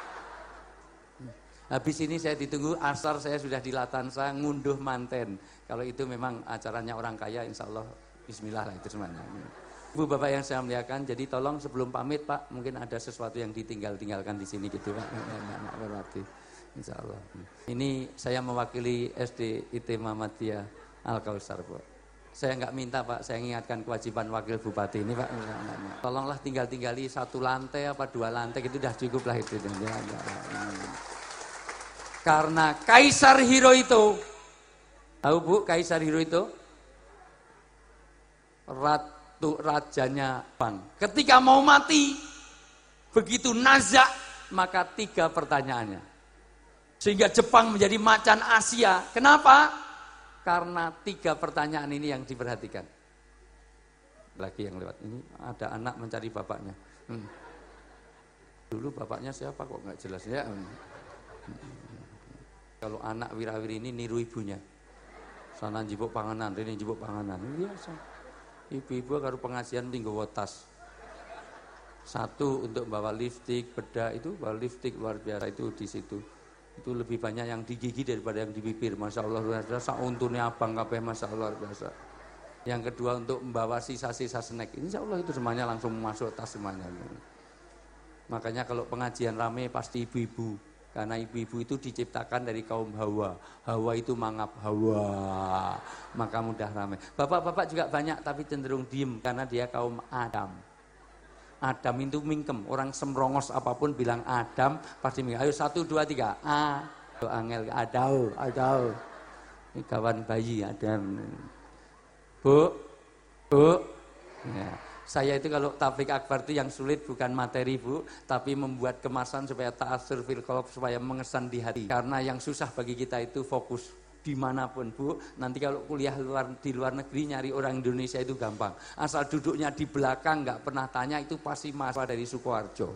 Habis ini saya ditunggu, asar saya sudah di Latansa, ngunduh manten. Kalau itu memang acaranya orang kaya, insya Allah bismillah lah itu semuanya. Ibu Bapak yang saya muliakan, jadi tolong sebelum pamit Pak, mungkin ada sesuatu yang ditinggalkan di sini gitu Pak. Insya Allah. Ini saya mewakili SD IT Muhammadiyah Al-Kausar Pak. Saya nggak minta Pak, saya ingatkan kewajiban wakil bupati ini Pak. Tolonglah tinggali 1 lantai apa 2 lantai itu sudah cukup lah itu. Karena Kaisar Hirohito Tahu Bu, Kaisar Hirohito? Rajanya Jepang. Ketika mau mati, begitu nazak, maka 3 pertanyaannya. Sehingga Jepang menjadi macan Asia. Kenapa? Karena 3 pertanyaan ini yang diperhatikan. Lagi yang lewat ini, ada anak mencari bapaknya. Dulu bapaknya siapa kok nggak jelas ya? Kalau anak wirawiri ini niru ibunya. Sana jibuk panganan, ini jibuk panganan. Biasa. Ibu-ibu karo pengajian tinggal tas. 1 untuk bawa lipstik, bedak itu bawa lipstik luar biasa itu di situ. Itu lebih banyak yang di gigi daripada yang di bibir. Masya Allah luar biasa. Sauntune abang kabeh, masya Allah luar biasa. Yang kedua untuk membawa sisa-sisa snack. Insya Allah itu semuanya langsung masuk tas semuanya. Makanya kalau pengajian rame pasti ibu-ibu. Karena ibu-ibu itu diciptakan dari kaum Hawa. Hawa itu mangap Hawa. Maka mudah rame. Bapak-bapak juga banyak tapi cenderung diem karena dia kaum Adam. Adam itu mingkem. Orang semrongos apapun bilang Adam pasti mingkem. Ayo 1, 2, 3. Angel Adau. Ini kawan bayi Adam. Bu. Ya. Saya itu kalau tablik akbar itu yang sulit bukan materi Bu, tapi membuat kemasan supaya ta'asur fil qalb, supaya mengesan di hati. Karena yang susah bagi kita itu fokus dimanapun Bu. Nanti kalau kuliah di luar negeri nyari orang Indonesia itu gampang. Asal duduknya di belakang nggak pernah tanya itu pasti mahasiswa dari Sukoharjo.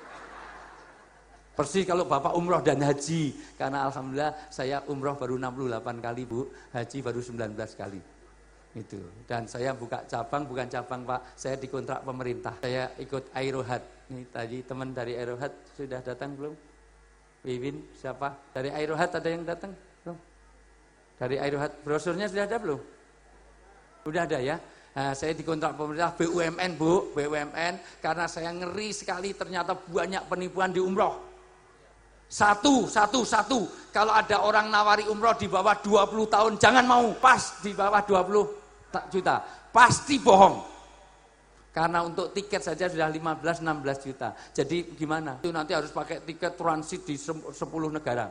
Persis kalau Bapak umroh dan haji, karena alhamdulillah saya umroh baru 68 kali Bu, haji baru 19 kali. Itu. Dan saya buka cabang, bukan cabang Pak, saya dikontrak pemerintah. Saya ikut Aerohat. Ini tadi teman dari Aerohat sudah datang belum? Wiwin siapa? Dari Aerohat ada yang datang belum? Dari Aerohat brosurnya sudah ada belum? Sudah ada ya. Nah, saya dikontrak pemerintah BUMN Bu, BUMN karena saya ngeri sekali ternyata banyak penipuan di umroh. Satu. Kalau ada orang nawari umroh di bawah 20 tahun jangan mau, pas di bawah 20 juta, pasti bohong. Karena untuk tiket saja sudah 15-16 juta. Jadi gimana? Itu nanti harus pakai tiket transit di 10 negara.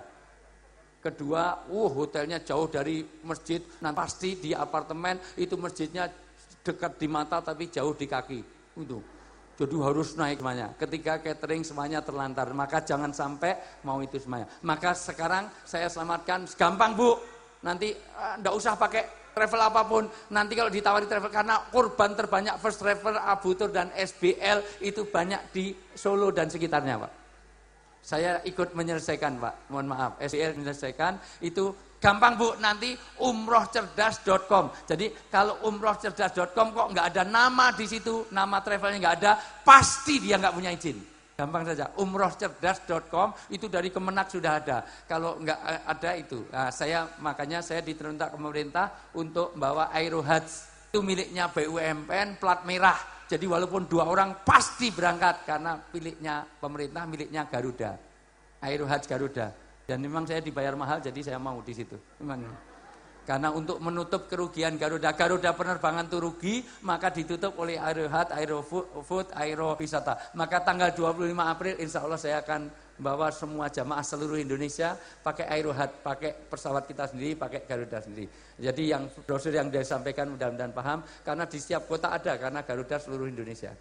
Kedua, hotelnya jauh dari masjid. Nah, pasti di apartemen itu masjidnya dekat di mata tapi jauh di kaki. Itu. Jadi harus naik semuanya. Ketika catering semuanya terlantar, maka jangan sampai mau itu semuanya. Maka sekarang saya selamatkan, gampang Bu. Nanti enggak usah pakai travel apapun. Nanti kalau ditawari travel, karena korban terbanyak First Travel, Abu Tur dan SBL itu banyak di Solo dan sekitarnya Pak. Saya ikut menyelesaikan Pak, mohon maaf, SBL menyelesaikan itu. Gampang Bu, nanti umrohcerdas.com. Jadi kalau umrohcerdas.com kok nggak ada nama di situ, nama travelnya nggak ada, pasti dia nggak punya izin. Gampang saja, umrohcerdas.com itu dari Kemenak sudah ada. Kalau nggak ada itu, nah, makanya saya diteruntak ke pemerintah untuk membawa Aerohat. Itu miliknya BUMN plat merah. Jadi walaupun 2 orang pasti berangkat karena miliknya pemerintah, miliknya Garuda. Aerohat Garuda. Dan memang saya dibayar mahal jadi saya mau di situ. Memang. Karena untuk menutup kerugian Garuda penerbangan itu rugi, maka ditutup oleh Aerohat, Aerofood, Aerowisata. Maka tanggal 25 April insya Allah saya akan bawa semua jamaah seluruh Indonesia pakai Aerohat, pakai pesawat kita sendiri, pakai Garuda sendiri. Jadi yang brosur yang disampaikan mudah-mudahan paham, karena di setiap kota ada, karena Garuda seluruh Indonesia.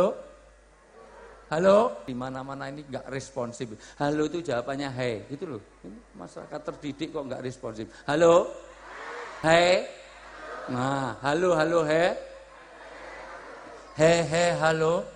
Halo, di mana-mana ini nggak responsif. Halo itu jawabannya hey, gitu loh. Ini masyarakat terdidik kok nggak responsif. Halo, hey, nah, halo, hey, halo,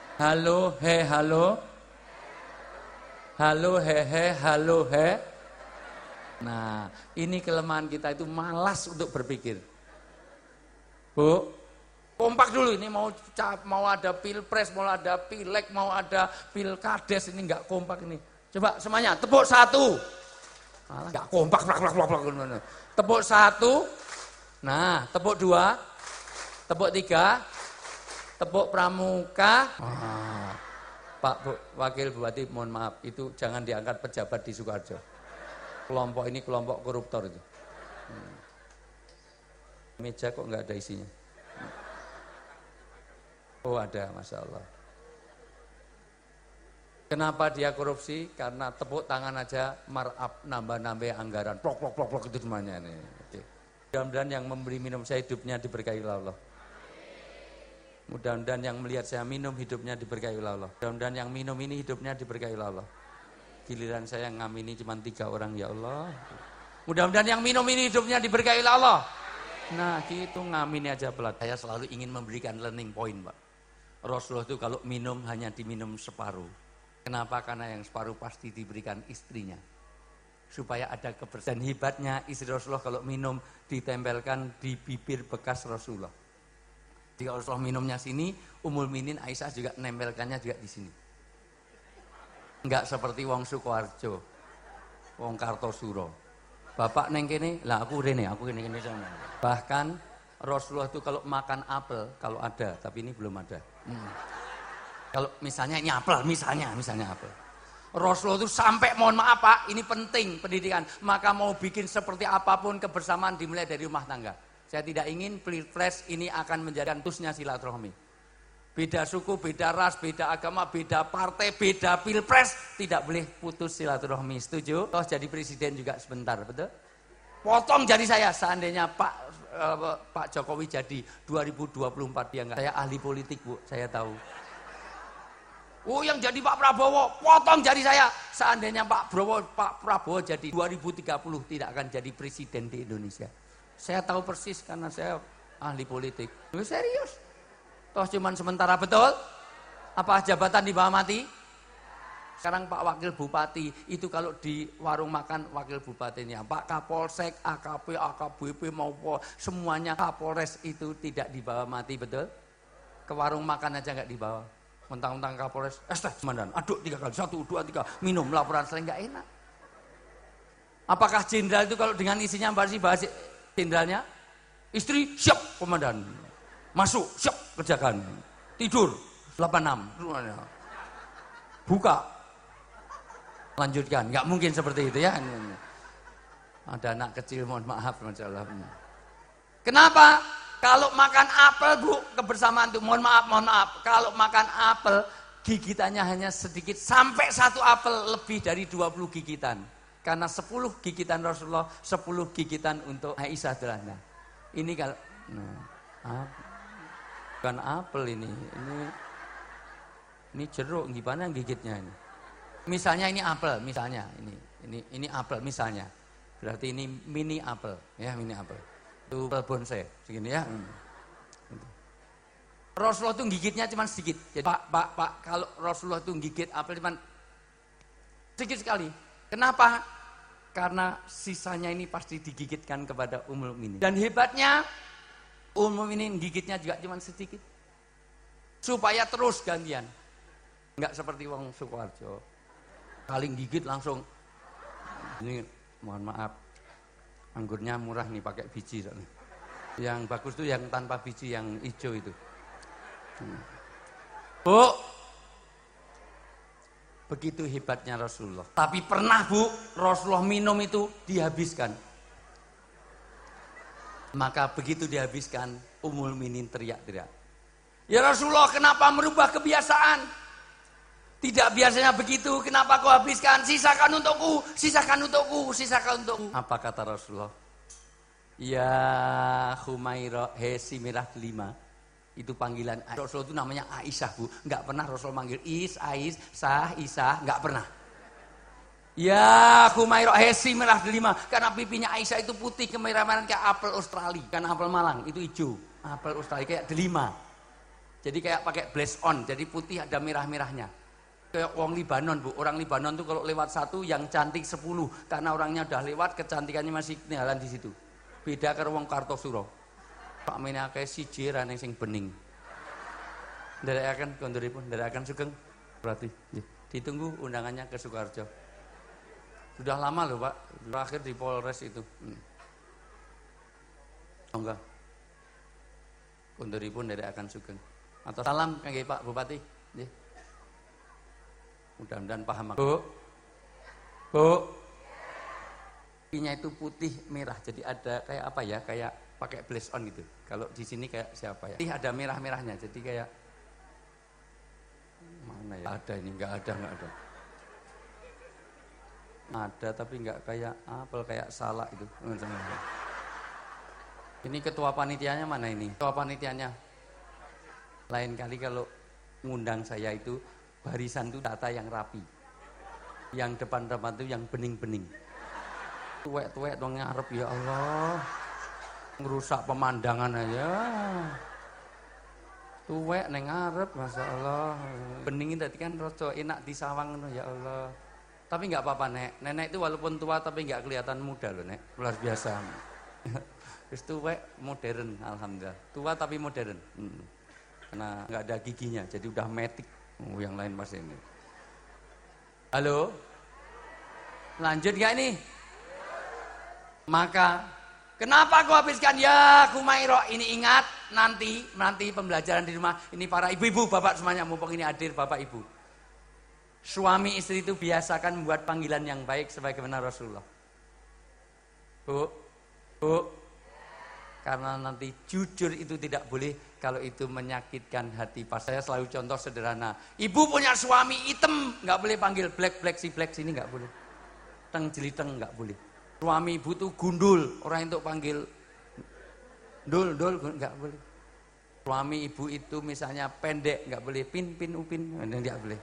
halo, hey. Nah, ini kelemahan kita itu malas untuk berpikir. Bu. Kompak dulu, ini mau ada pilpres, mau ada pileg, mau ada pilkades, ini nggak kompak ini. Coba semuanya, tepuk 1. Nggak kompak, tepuk 1. Nah, tepuk 2, tepuk 3, tepuk pramuka. Pak Wakil Bupati, mohon maaf, itu jangan diangkat pejabat di Sukoharjo. Kelompok ini kelompok koruptor itu. Meja kok nggak ada isinya. Oh ada, Masya Allah. Kenapa dia korupsi? Karena tepuk tangan aja markup, nambah-nambah anggaran, plok itu semuanya ini. Oke. Mudah-mudahan yang memberi minum saya hidupnya diberkahi oleh Allah. Mudah-mudahan yang melihat saya minum hidupnya diberkahi oleh Allah. Mudah-mudahan yang minum ini hidupnya diberkahi oleh Allah. Giliran saya ngamini cuma 3 orang, ya Allah. Mudah-mudahan yang minum ini hidupnya diberkahi oleh Allah. Nah gitu ngamini aja pelat. Saya selalu ingin memberikan learning point, Pak. Rasulullah itu kalau minum hanya diminum separuh. Kenapa? Karena yang separuh pasti diberikan istrinya. Supaya ada kebersihan. Dan hebatnya istri Rasulullah kalau minum ditempelkan di bibir bekas Rasulullah. Jika Rasulullah minumnya sini, Ummul Minin Aisyah juga nempelkannya juga di sini. Enggak seperti wong Sukoharjo, wong Kartosuro. Bapak neng kene, lah aku rene, aku kene sana. Bahkan Rasulullah itu kalau makan apel, kalau ada, tapi ini belum ada. Kalau misalnya ini apel, misalnya apel. Rasulullah itu sampai, mohon maaf Pak, ini penting pendidikan. Maka mau bikin seperti apapun kebersamaan dimulai dari rumah tangga. Saya tidak ingin pilpres ini akan menjadi tusnya silaturahmi. Beda suku, beda ras, beda agama, beda partai, beda pilpres, tidak boleh putus silaturahmi. Setuju? Toh jadi presiden juga sebentar, betul? Potong jadi saya, seandainya Pak Jokowi jadi 2024 dia enggak. Saya ahli politik, Bu, saya tahu. Oh, yang jadi Pak Prabowo, potong jadi saya. Seandainya Pak Prabowo jadi 2030 tidak akan jadi presiden di Indonesia. Saya tahu persis karena saya ahli politik. Serius? Toh cuman sementara, betul? Apa jabatan di bawah mati? Sekarang Pak Wakil Bupati, itu kalau di warung makan Wakil Bupatinya, Pak Kapolsek, AKP, AKBP, maupun semuanya Kapolres itu tidak dibawa mati, betul? Ke warung makan aja nggak dibawa. Mentang-mentang Kapolres, Komandan, aduk 3 kali, 1, 2, 3, minum laporan selain nggak enak. Apakah jenderal itu kalau dengan isinya bahas jenderalnya? Istri, siap Komandan. Masuk, siap kerjakan. Tidur, 86. Buka. Lanjutkan, nggak mungkin seperti itu ya. Ada anak kecil, mohon maaf. Kenapa? Kalau makan apel, Bu, kebersamaan itu, mohon maaf. Kalau makan apel, gigitannya hanya sedikit. Sampai 1 apel lebih dari 20 gigitan. Karena 10 gigitan Rasulullah, 10 gigitan untuk Aisyah Delana. Ini kalau, bukan apel ini jeruk, gimana gigitnya ini? Misalnya ini apel, misalnya ini apel misalnya. Berarti ini mini apel, ya mini apel. Itu apel bonsai, segini ya. Rasulullah itu gigitnya cuma sedikit. Jadi Pak, kalau Rasulullah itu gigit apel cuma sedikit sekali. Kenapa? Karena sisanya ini pasti digigitkan kepada Ummul Minin. Dan hebatnya Ummul Minin gigitnya juga cuma sedikit. Supaya terus gantian. Enggak seperti wong Sukoharjo. Kali gigit langsung. Ini mohon maaf. Anggurnya murah nih pakai biji. Yang bagus tuh yang tanpa biji, yang hijau itu. Bu, begitu hebatnya Rasulullah. Tapi pernah Bu, Rasulullah minum itu dihabiskan. Maka begitu dihabiskan, Ummul Minin teriak-teriak. Ya Rasulullah, kenapa merubah kebiasaan? Tidak biasanya begitu, kenapa kau habiskan? Sisakan untukku, sisakan untukku, sisakan untukku. Apa kata Rasulullah? Ya Humairah, hei merah delima. Itu panggilan Rasulullah itu namanya Aisyah, Bu. Enggak pernah Rasulullah manggil Isah, enggak pernah. Ya Humairah, hei merah delima. Karena pipinya Aisyah itu putih kemerah-merahan kayak apel Australia. Karena apel Malang itu hijau, apel Australia kayak delima. Jadi kayak pakai blaze on, jadi putih ada merah-merahnya. Kayak orang Libanon, Bu. Orang Libanon tuh kalau lewat 1 yang cantik 10. Karena orangnya udah lewat, kecantikannya masih ketinggalan di situ. Beda karo wong Kartosuro. Pak menake siji rane sing bening. Nderekaken konduripun, nderekaken sugeng. Berarti ditunggu undangannya ke Sukoharjo. Sudah lama loh, Pak. Terakhir di Polres itu. Oh enggak. Konduripun nderekaken sugeng. Atau salam kangge Pak Bupati, nggih. Mudah-mudahan paham. Bu, pipinya itu putih merah, jadi ada kayak apa ya, kayak pakai blaze on gitu. Kalau di sini kayak siapa ya? Ada merah-merahnya, jadi kayak mana ya? Ada ini, nggak ada. Ada tapi nggak kayak apel, kayak salak itu. Ini ketua panitianya mana ini? Ketua panitianya. Lain kali kalau ngundang saya itu barisan itu tata yang rapi. Yang depan-depan itu yang bening-bening. Tuwek-tuwek dong ngarep, ya Allah. Ngerusak pemandangan aja. Tuwek neng ngarep, Masya Allah. Beningin tadi kan roco enak di sawang, ya Allah. Tapi nggak apa-apa, Nek. Nenek itu walaupun tua tapi nggak kelihatan muda loh, Nek. Luar biasa. Terus tuwek modern, alhamdulillah. Tua tapi modern. Karena nggak ada giginya, jadi udah metik. Yang lain masih ini. Halo? Lanjut nggak ini? Maka kenapa aku habiskan ya Kumairo? Ini ingat nanti pembelajaran di rumah. Ini para ibu-ibu, bapak semuanya mumpung ini hadir bapak ibu. Suami istri itu biasakan membuat panggilan yang baik sebagaimana Rasulullah. Bu, karena nanti jujur itu tidak boleh kalau itu menyakitkan hati. Pas saya selalu contoh sederhana. Ibu punya suami hitam, nggak boleh panggil black si black sini nggak boleh. Teng jeliteng nggak boleh. Suami ibu tuh gundul, orang itu panggil dul nggak boleh. Suami ibu itu misalnya pendek nggak boleh, pin upin nggak boleh.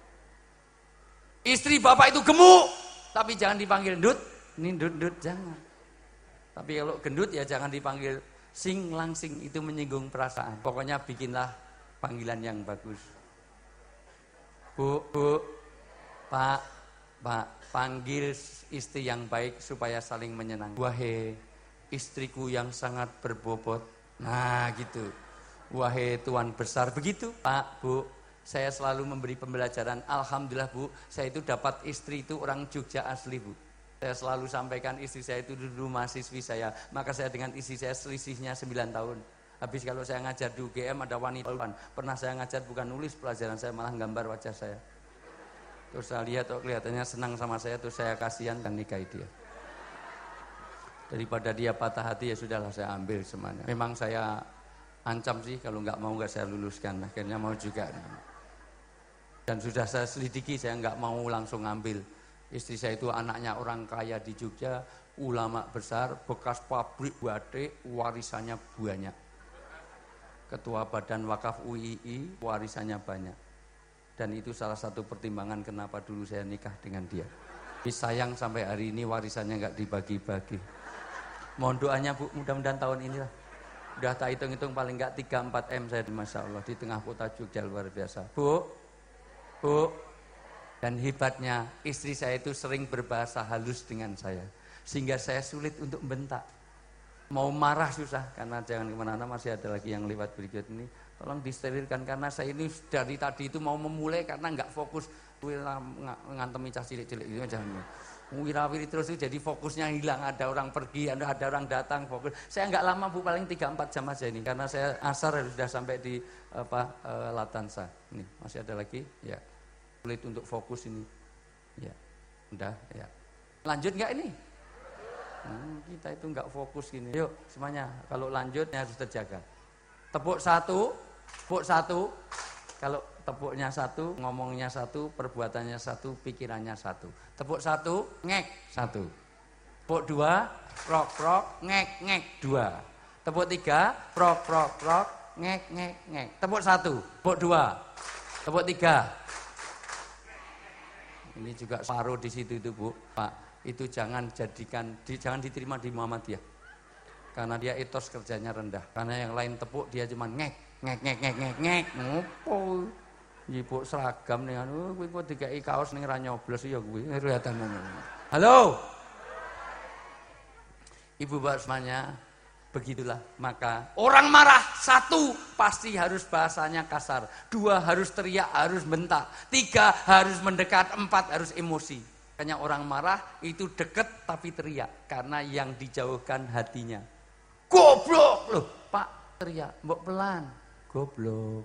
Istri bapak itu gemuk, tapi jangan dipanggil dut, ini dut jangan. Tapi kalau gendut ya jangan dipanggil sing langsing, itu menyinggung perasaan. Pokoknya bikinlah panggilan yang bagus. Bu, Pak, panggil istri yang baik supaya saling menyenangkan. Wahai istriku yang sangat berbobot. Nah gitu. Wahai tuan besar, begitu. Pak, Bu, saya selalu memberi pembelajaran. Alhamdulillah Bu, saya itu dapat istri itu orang Jogja asli Bu. Saya selalu sampaikan istri saya itu dulu mahasiswi saya. Maka saya dengan istri saya selisihnya 9 tahun. Habis kalau saya ngajar di UGM ada wanita. Pernah saya ngajar bukan nulis pelajaran, saya malah gambar wajah saya. Terus saya lihat kelihatannya senang sama saya, terus saya kasihan dan nikahi dia. Daripada dia patah hati ya sudahlah saya ambil semuanya. Memang saya ancam sih kalau nggak saya luluskan. Akhirnya mau juga. Dan sudah saya selidiki, saya nggak mau langsung ambil. Istri saya itu anaknya orang kaya di Jogja, ulama besar, bekas pabrik batik, warisannya banyak. Ketua Badan Wakaf UII, warisannya banyak. Dan itu salah satu pertimbangan kenapa dulu saya nikah dengan dia. Sayang sampai hari ini warisannya nggak dibagi-bagi. Mohon doanya Bu, mudah-mudahan tahun ini lah. Udah tak hitung-hitung paling nggak 3-4 M saya, Masya Allah, di tengah kota Jogja luar biasa. Bu. Dan hebatnya istri saya itu sering berbahasa halus dengan saya. Sehingga saya sulit untuk bentak. Mau marah susah, karena jangan kemana-mana, masih ada lagi yang lewat berikut ini. Tolong disterilkan, karena saya ini dari tadi itu mau memulai karena nggak fokus. Ngantemi cah cilik-cilik itu jangan. Wirawiri terus itu jadi fokusnya hilang. Ada orang pergi, ada orang datang, fokus. Saya nggak lama Bu, paling 3-4 jam aja ini. Karena saya asar sudah sampai di Latansa. Ini masih ada lagi, ya. Sulit untuk fokus ini, ya, udah, ya. Lanjut nggak ini? Kita itu nggak fokus gini. Yuk semuanya, kalau lanjutnya harus terjaga. Tepuk satu. Kalau tepuknya satu, ngomongnya satu, perbuatannya satu, pikirannya satu. Tepuk satu, ngek satu. Tepuk dua, prok, ngek dua. Tepuk tiga, prok, ngek. Tepuk satu, tepuk dua, tepuk tiga. Ini juga paruh di situ itu Bu, Pak. Itu jangan diterima di Muhammadiyah. Karena dia etos kerjanya rendah. Karena yang lain tepuk, dia cuma ngek. Ngopo? Ibu seragam nih, kowe kok dikai kaos ning ra nyoblos ya kuwi. Halo. Ibu bapak semuanya, begitulah. Maka orang marah, satu pasti harus bahasanya kasar, dua harus teriak, harus bentak, tiga harus mendekat, empat harus emosi. Makanya orang marah itu deket tapi teriak, karena yang dijauhkan hatinya. Goblok loh Pak, teriak, mbok pelan, goblok.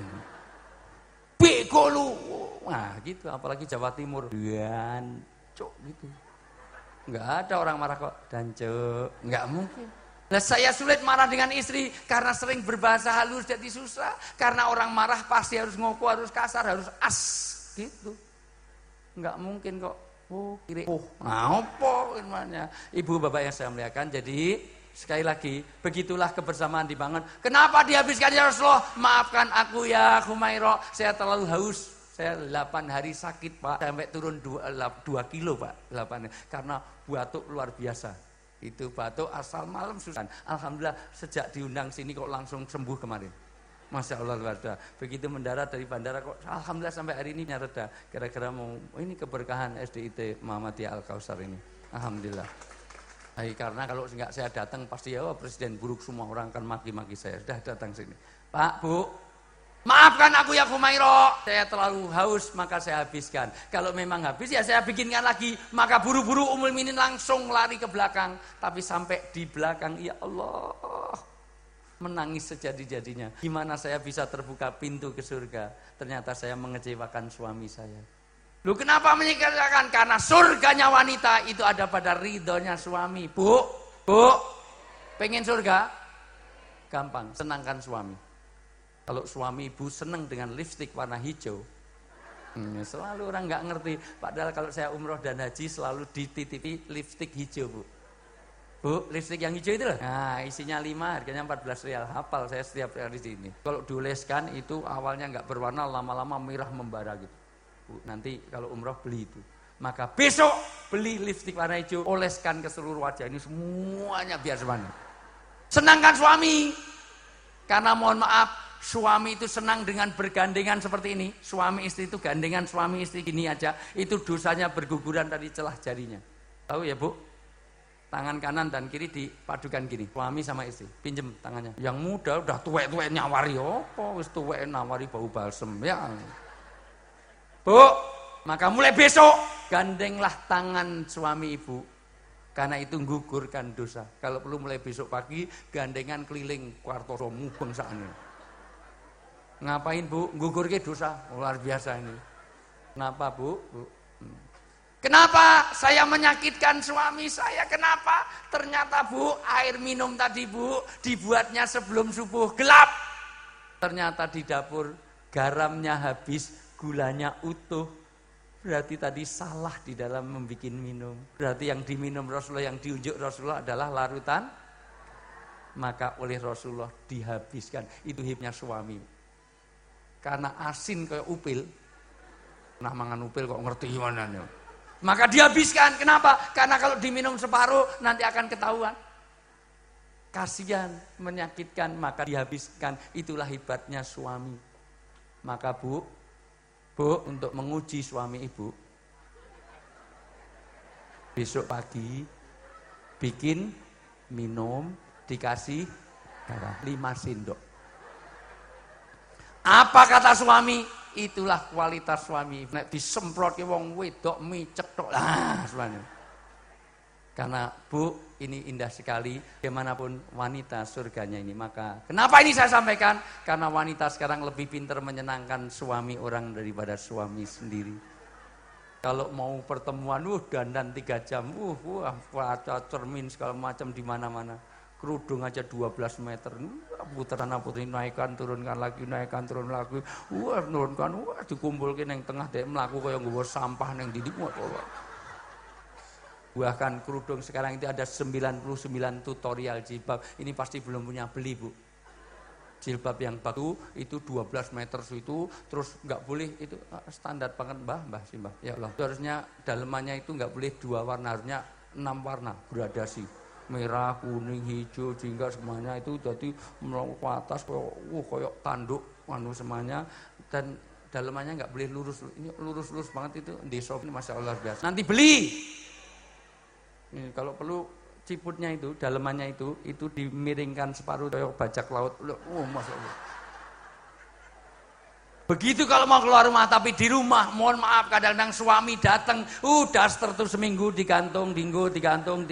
Bego lu. Nah gitu, apalagi Jawa Timur. Dancuk gitu. Enggak ada orang marah kok, dancuk, enggak mungkin. Nah, saya sulit marah dengan istri karena sering berbahasa halus jadi susah. Karena orang marah pasti harus ngoko, harus kasar, harus gitu. Enggak mungkin kok. Apa namanya? Ibu bapak yang saya muliakan, jadi Sekali lagi, begitulah kebersamaan dibangun. Kenapa dihabiskan ya Rasulullah? Maafkan aku ya Humairah, saya terlalu haus. Saya 8 hari sakit Pak, sampai turun 2 kilo Pak, 8 karena batuk luar biasa. Itu batuk asal malam susah. Alhamdulillah sejak diundang sini kok langsung sembuh kemarin. Masya Allah luar biasa. Begitu mendarat dari bandara kok alhamdulillah sampai hari ini reda. Kira-kira mau ini keberkahan SDIT Muhammadiyah Al-Kausar ini. Alhamdulillah. Karena kalau enggak saya datang pasti ya presiden buruk, semua orang akan maki-maki saya. Sudah datang sini. Pak, Bu, maafkan aku ya Humairah, saya terlalu haus maka saya habiskan. Kalau memang habis ya saya bikinkan lagi. Maka buru-buru Ummul Minin langsung lari ke belakang. Tapi sampai di belakang, ya Allah, menangis sejadi-jadinya. Gimana saya bisa terbuka pintu ke surga? Ternyata saya mengecewakan suami saya. Lu kenapa mengecewakan? Karena surganya wanita itu ada pada ridhonya suami. Bu, pengen surga? Gampang, senangkan suami. Kalau suami ibu senang dengan lipstik warna hijau, selalu orang nggak ngerti. Padahal kalau saya umroh dan haji selalu dititipi lipstik hijau, Bu. Bu, lipstik yang hijau itu loh. Nah, isinya 5, harganya 14 rial. Hafal saya setiap hari di sini. Kalau dioleskan itu awalnya nggak berwarna, lama-lama merah membara gitu. Bu, nanti kalau umroh beli itu. Maka besok beli lipstik warna hijau, oleskan ke seluruh wajah ini semuanya biar semuanya. Senangkan suami. Karena mohon maaf, suami itu senang dengan bergandengan seperti ini. Suami istri itu gandengan suami istri gini aja, itu dosanya berguguran dari celah jarinya. Tahu ya Bu? Tangan kanan dan kiri dipadukan gini. Suami sama istri, pinjem tangannya. Yang muda udah tuwek-tuwek nyawari apa? Wis tuwek nawari bau balsem ya. Bu, maka mulai besok gandenglah tangan suami ibu. Karena itu menggugurkan dosa. Kalau perlu mulai besok pagi gandengan keliling Kuartoso mubeng sakne. Ngapain Bu? Gugurke dosa. Luar biasa ini. Kenapa Bu? Kenapa saya menyakitkan suami saya? Kenapa? Ternyata Bu, air minum tadi Bu dibuatnya sebelum subuh gelap. Ternyata di dapur garamnya habis, gulanya utuh. Berarti tadi salah di dalam membuat minum. Berarti yang diminum Rasulullah, yang diunjuk Rasulullah adalah larutan. Maka oleh Rasulullah dihabiskan. Itu hibnya suami. Karena asin kayak upil. Nah mangan upil kok ngerti gimana nih. Maka dihabiskan. Kenapa? Karena kalau diminum separuh nanti akan ketahuan. Kasihan, menyakitkan, maka dihabiskan. Itulah hebatnya suami. Maka Bu, untuk menguji suami ibu, besok pagi bikin minum dikasih garam 5 sendok. Apa kata suami? Itulah kualitas suami. Nek disemprot ke wong wedok micek tok lah suami. Karena Bu, ini indah sekali. Bagaimanapun wanita surganya ini. Maka kenapa ini saya sampaikan? Karena wanita sekarang lebih pintar menyenangkan suami orang daripada suami sendiri. Kalau mau pertemuan, dandan 3 jam, baca cermin segala macam di mana-mana. Kerudung aja 12 meter, putaran putri naikkan turunkan lagi, naikkan turun lagi, nurunkan, dikumpulkan yang tengah dek melaku kayak nggawa sampah yang didik. Bahkan kerudung sekarang itu ada 99 tutorial jilbab. Ini pasti belum punya beli Bu. Jilbab yang baku itu 12 meter itu, terus nggak boleh itu standar banget Mbah sih Mbah. Ya Allah. Harusnya dalemannya itu nggak boleh 2 warna, harusnya 6 warna gradasi. Merah, kuning, hijau, jingga semuanya itu jadi ke atas kayak tanduk semuanya, dan dalemannya nggak boleh lurus. Ini lurus banget itu di shop ini Masya Allah biasa. Nanti beli. Ini, kalau perlu ciputnya itu, dalemannya itu dimiringkan separuh kayak bajak laut. Masya Allah. Begitu kalau mau keluar rumah, tapi di rumah, mohon maaf kadang-kadang suami datang, daster tuh seminggu digantung, digantung.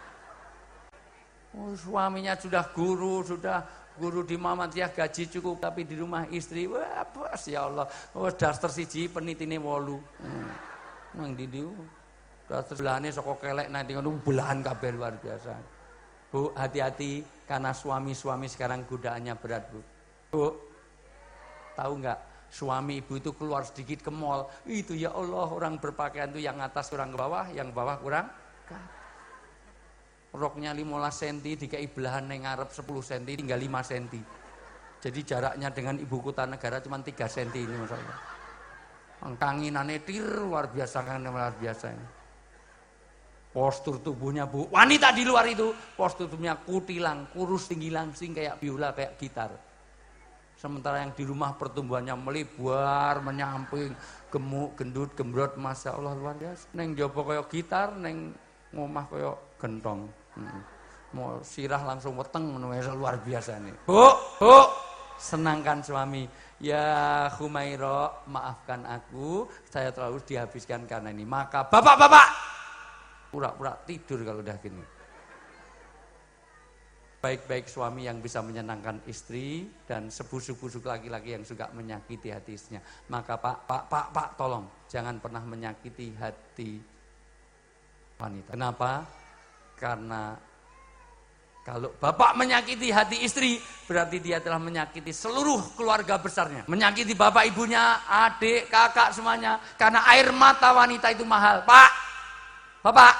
Suaminya sudah guru di Muhammadiyah, gaji cukup, tapi di rumah istri, bos ya Allah, daster siji penitine 8. Nang ndi daster belahane saka kelek nanti ngono belahan kabeh luar biasa. Bu, hati-hati karena suami-suami sekarang godaannya berat, Bu. Bu, tahu enggak? Suami ibu itu keluar sedikit ke mall, itu ya Allah orang berpakaian itu yang atas kurang ke bawah, yang bawah kurang ke atas. roknya 15 cm, dikai belahan neng ngarep 10 cm, tinggal 5 cm. Jadi jaraknya dengan ibu kota negara cuma 3 cm ini masalah. Kanginane tir luar biasa, kan luar biasa ini. Postur tubuhnya Bu, wanita di luar itu postur tubuhnya kutilang, kurus, tinggi langsing kayak biola, kayak gitar. Sementara yang di rumah pertumbuhannya melebar, menyamping, gemuk, gendut, gembrot, masya Allah luar biasa. Neng jopo kayak gitar, neng ngomah kayak gentong. Mau sirah langsung weteng, luar biasa nih. Bu, senangkan suami. Ya Humairo, maafkan aku, saya terlalu dihabiskan karena ini. Maka bapak-bapak, pura-pura tidur kalau udah gini. Baik-baik suami yang bisa menyenangkan istri dan sebusuk-busuk laki-laki yang suka menyakiti hati istrinya. Maka pak, tolong jangan pernah menyakiti hati wanita. Kenapa? Karena kalau bapak menyakiti hati istri, berarti dia telah menyakiti seluruh keluarga besarnya. Menyakiti bapak ibunya, adik, kakak semuanya. Karena air mata wanita itu mahal. Pak, bapak.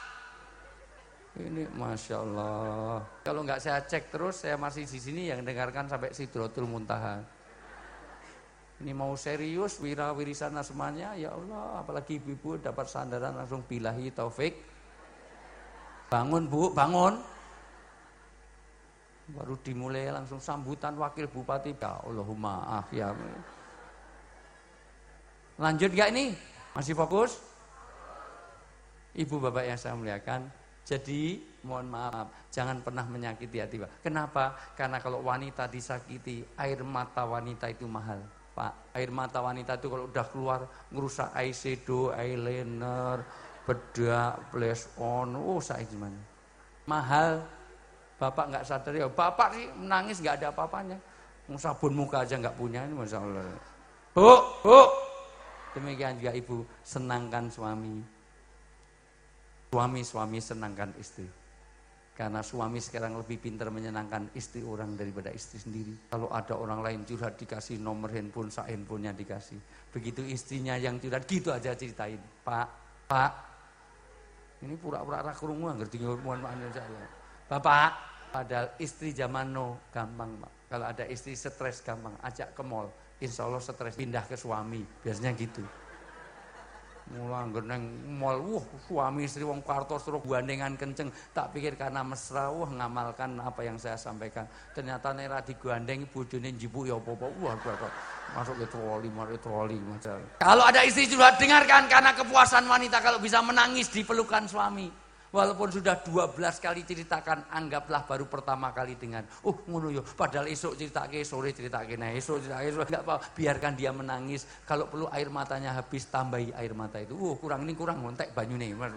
Ini Masya Allah. Kalau nggak saya cek terus, saya masih di sini yang dengarkan sampai Sidratul Muntaha. Ini mau serius, wira-wirisana semuanya, ya Allah. Apalagi ibu-ibu dapat sandaran langsung billahi taufik. Bangun Bu, bangun. Baru dimulai langsung sambutan wakil bupati. Ya Allahumma ya. Lanjut gak ini? Masih fokus? Ibu bapak yang saya muliakan. Jadi mohon maaf, jangan pernah menyakiti hati Pak. Kenapa? Karena kalau wanita disakiti, air mata wanita itu mahal Pak. Air mata wanita itu kalau udah keluar ngerusak eyeshadow, eyeliner, bedak, blush on, saya gimana? Mahal. Bapak nggak sadar ya, bapak sih menangis nggak ada apa-apanya. Sabun muka aja nggak punya, ini Masya Allah. Bu, demikian juga ibu, senangkan suami. Suami senangkan istri. Karena suami sekarang lebih pintar menyenangkan istri orang daripada istri sendiri. Kalau ada orang lain curhat dikasih nomor handphone, handphonenya dikasih. Begitu istrinya yang curhat, gitu aja ceritain. Pak, ini pura-pura rakrungu, ngerti mohon maaf saya. Bapak, padahal istri zaman gampang Pak. Kalau ada istri stres gampang, ajak ke mall. Insya Allah stres pindah ke suami, biasanya gitu. Mulai neng mall, suami istri wong kartos terus gandengan kenceng. Tak pikir karena mesra, ngamalkan apa yang saya sampaikan. Ternyata nera digandeng bojone njibuk ya apa-apa. Masuk ke troli. Kalau ada istri curhat, dengarkan, karena kepuasan wanita kalau bisa menangis di pelukan suami. Walaupun sudah 12 kali ceritakan, anggaplah baru pertama kali dengar. Ngono yo, padahal esok ceritake, sore ceritake, nah esok ceritake, enggak apa, biarkan dia menangis. Kalau perlu air matanya habis, tambahi air mata itu. Kurang ngontek banyune, Mas.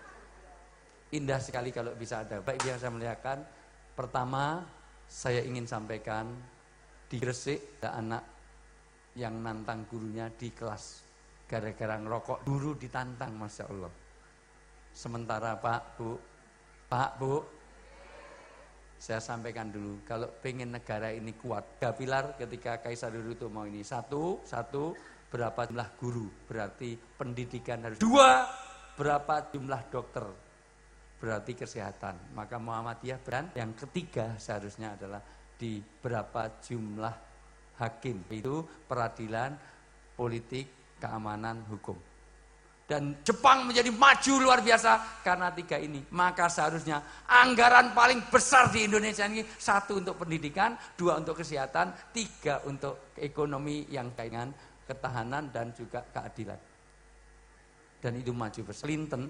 Indah sekali kalau bisa ada. Baik yang saya muliakan, pertama saya ingin sampaikan di Gresik ada anak yang nantang gurunya di kelas gara-gara ngerokok, guru ditantang, Masya Allah. Sementara Pak, Bu, saya sampaikan dulu, kalau pengen negara ini kuat, 3 pilar ketika Kaisar Hiruto mau ini. Satu, berapa jumlah guru, berarti pendidikan harus. 2, berapa jumlah dokter, berarti kesehatan. Maka Muhammadiyah beran. Yang ketiga seharusnya adalah di berapa jumlah hakim, itu peradilan, politik, keamanan, hukum. Dan Jepang menjadi maju luar biasa karena 3 ini. Maka seharusnya anggaran paling besar di Indonesia ini 1 untuk pendidikan, 2 untuk kesehatan, 3 untuk ekonomi yang kaitan ketahanan dan juga keadilan. Dan itu maju besar.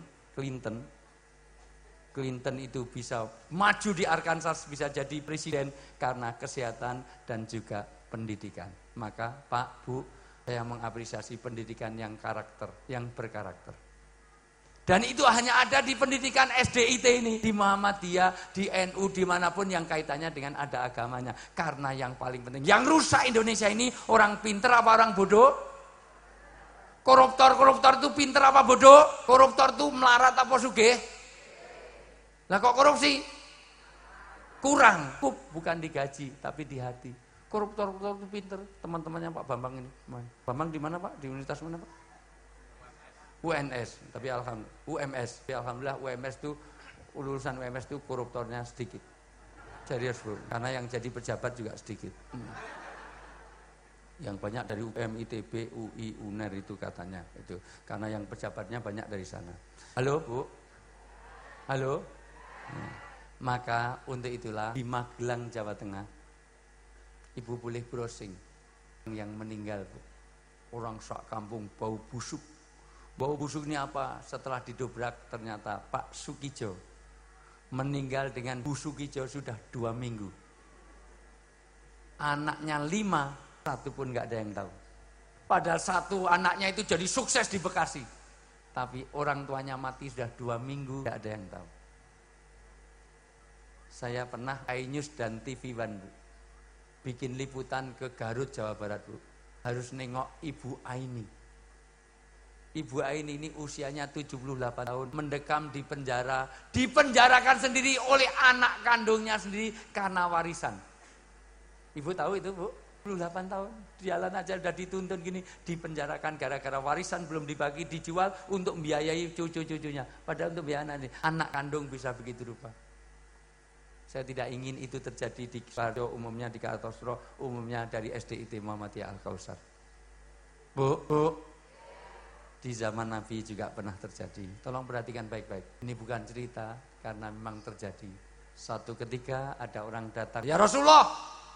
Clinton itu bisa maju di Arkansas, bisa jadi presiden karena kesehatan dan juga pendidikan. Maka Pak, Bu, saya mengapresiasi pendidikan yang berkarakter. Dan itu hanya ada di pendidikan SDIT ini, di Muhammadiyah, di NU, dimanapun yang kaitannya dengan ada agamanya. Karena yang paling penting, yang rusak Indonesia ini orang pinter apa orang bodoh? Koruptor itu pinter apa bodoh? Koruptor itu melarat apa sugih? Lah kok korupsi? Kurang, bukan digaji tapi di hati. Koruptor itu pinter, teman-temannya Pak Bambang ini. Bambang di mana Pak? Di universitas mana Pak? UNS, tapi alhamdulillah UMS. Alhamdulillah UMS itu urusan UMS itu koruptornya sedikit. Serius bro, karena yang jadi pejabat juga sedikit. Yang banyak dari UM, ITB, UI, UNER itu katanya itu. Karena yang pejabatnya banyak dari sana. Halo Bu? Halo? Maka untuk itulah di Magelang, Jawa Tengah, Ibu boleh browsing yang meninggal Bu. Orang sak kampung bau busuk. Bau busuk ini apa? Setelah didobrak ternyata Pak Sukijo meninggal dengan busuk hijau sudah 2 minggu. Anaknya 5, 1 pun nggak ada yang tahu. Padahal 1 anaknya itu jadi sukses di Bekasi. Tapi orang tuanya mati sudah 2 minggu, nggak ada yang tahu. Saya pernah iNews dan TV One Bu, bikin liputan ke Garut, Jawa Barat Bu. Harus nengok Ibu Aini. Ibu Aini ini usianya 78 tahun, mendekam di penjara, dipenjarakan sendiri oleh anak kandungnya sendiri karena warisan. Ibu tahu itu Bu? 28 tahun, jalan aja udah dituntun gini, dipenjarakan gara-gara warisan belum dibagi, dijual untuk membiayai cucu-cucunya. Padahal untuk biaya anak kandung bisa begitu rupa. Saya tidak ingin itu terjadi di Karto, umumnya di Kartosro, umumnya dari SDIT Muhammadiyah Al-Kausar. Bu, di zaman Nabi juga pernah terjadi. Tolong perhatikan baik-baik. Ini bukan cerita, karena memang terjadi. Suatu ketika ada orang datang, ya Rasulullah,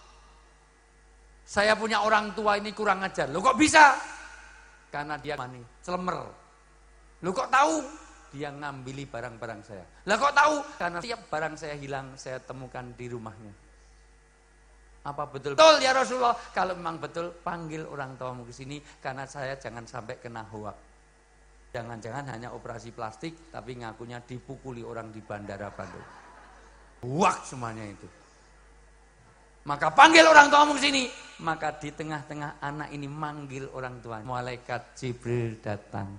saya punya orang tua ini kurang ajar. Loh kok bisa? Karena dia mani, celemer. Loh kok tahu? Dia ngambili barang-barang saya. Lah kok tahu? Karena setiap barang saya hilang, saya temukan di rumahnya. Apa betul? Betul ya Rasulullah. Kalau memang betul, panggil orang tuamu ke sini, karena saya jangan sampai kena hoak. Jangan-jangan hanya operasi plastik, tapi ngakunya dipukuli orang di Bandara Bandung. Hoak semuanya itu. Maka panggil orang tuamu ke sini. Maka di tengah-tengah anak ini manggil orang tuanya. Malaikat Jibril datang.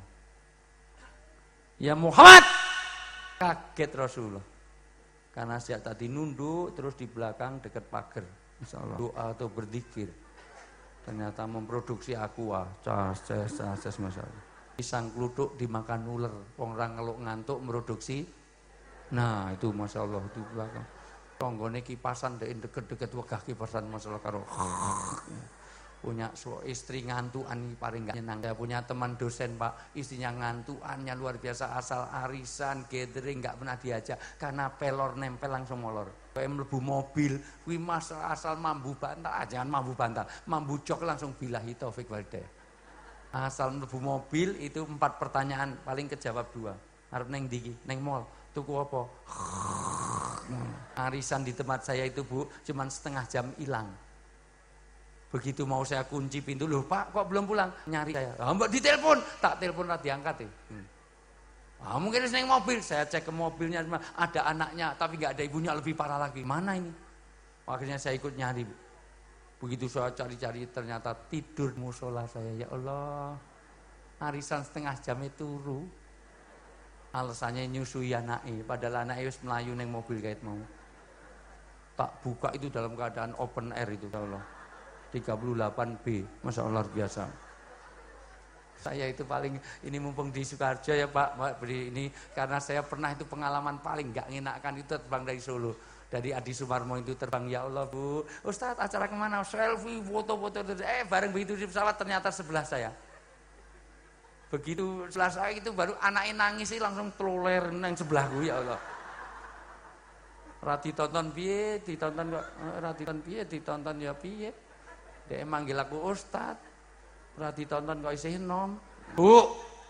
Ya Muhammad. Kaget Rasulullah. Karena sejak tadi nunduk, terus di belakang dekat pagar. Insya Allah. Doa atau berzikir. Ternyata memproduksi aqua. Cas, masalah. Pisang kluduk dimakan ular. Orang kalau ngantuk memproduksi. Nah itu Masya Allah di belakang. Tonggone kipasan deket-deket wegah kipasan masalah karo. Punya istri ngantuan paling gak nyenang. Saya punya teman dosen Pak, istrinya ngantuannya luar biasa, asal arisan, gathering gak pernah diajak karena pelor nempel langsung molor. Kayak mlebu mobil, kuwi asal mambu bantal, jangan mambu bantal, mambu jok langsung billahi taufik walhidayah. Asal mlebu mobil itu 4 pertanyaan paling kejawab 2. Arep neng ndi? Neng mall. Tuku apa? Arisan di tempat saya itu Bu, cuman setengah jam hilang. Begitu mau saya kunci pintu, loh Pak kok belum pulang? Nyari saya, mbak ditelepon, tak telepon lah diangkat mungkin seneng mobil, saya cek ke mobilnya, ada anaknya tapi nggak ada ibunya, lebih parah lagi. Mana ini? Akhirnya saya ikut nyari Bu. Begitu saya cari-cari ternyata tidur musola saya. Ya Allah, arisan setengah jam itu turu. Alasannya nyusui anaknya, padahal anaknya harus melayu neng mobil kayak mau. Tak buka itu dalam keadaan open air itu, ya Allah. 38B, Masya Allah luar biasa. Saya itu paling, ini mumpung di Sukoharjo ya Pak, beri ini, karena saya pernah itu pengalaman paling gak ngenakkan itu terbang dari Solo. Dari Adi Sumarmo itu terbang, ya Allah Bu, Ustadz acara kemana? Selfie, foto-foto, bareng begitu di pesawat ternyata sebelah saya. Begitu setelah saya itu baru anaknya nangis sih langsung teloler nang sebelahku, ya Allah. Rati tonton piye, ditonton kok, rati tonton piye, ditonton ya piye. Dia manggil aku Ustad, berarti tonton kok isih nom. Bu,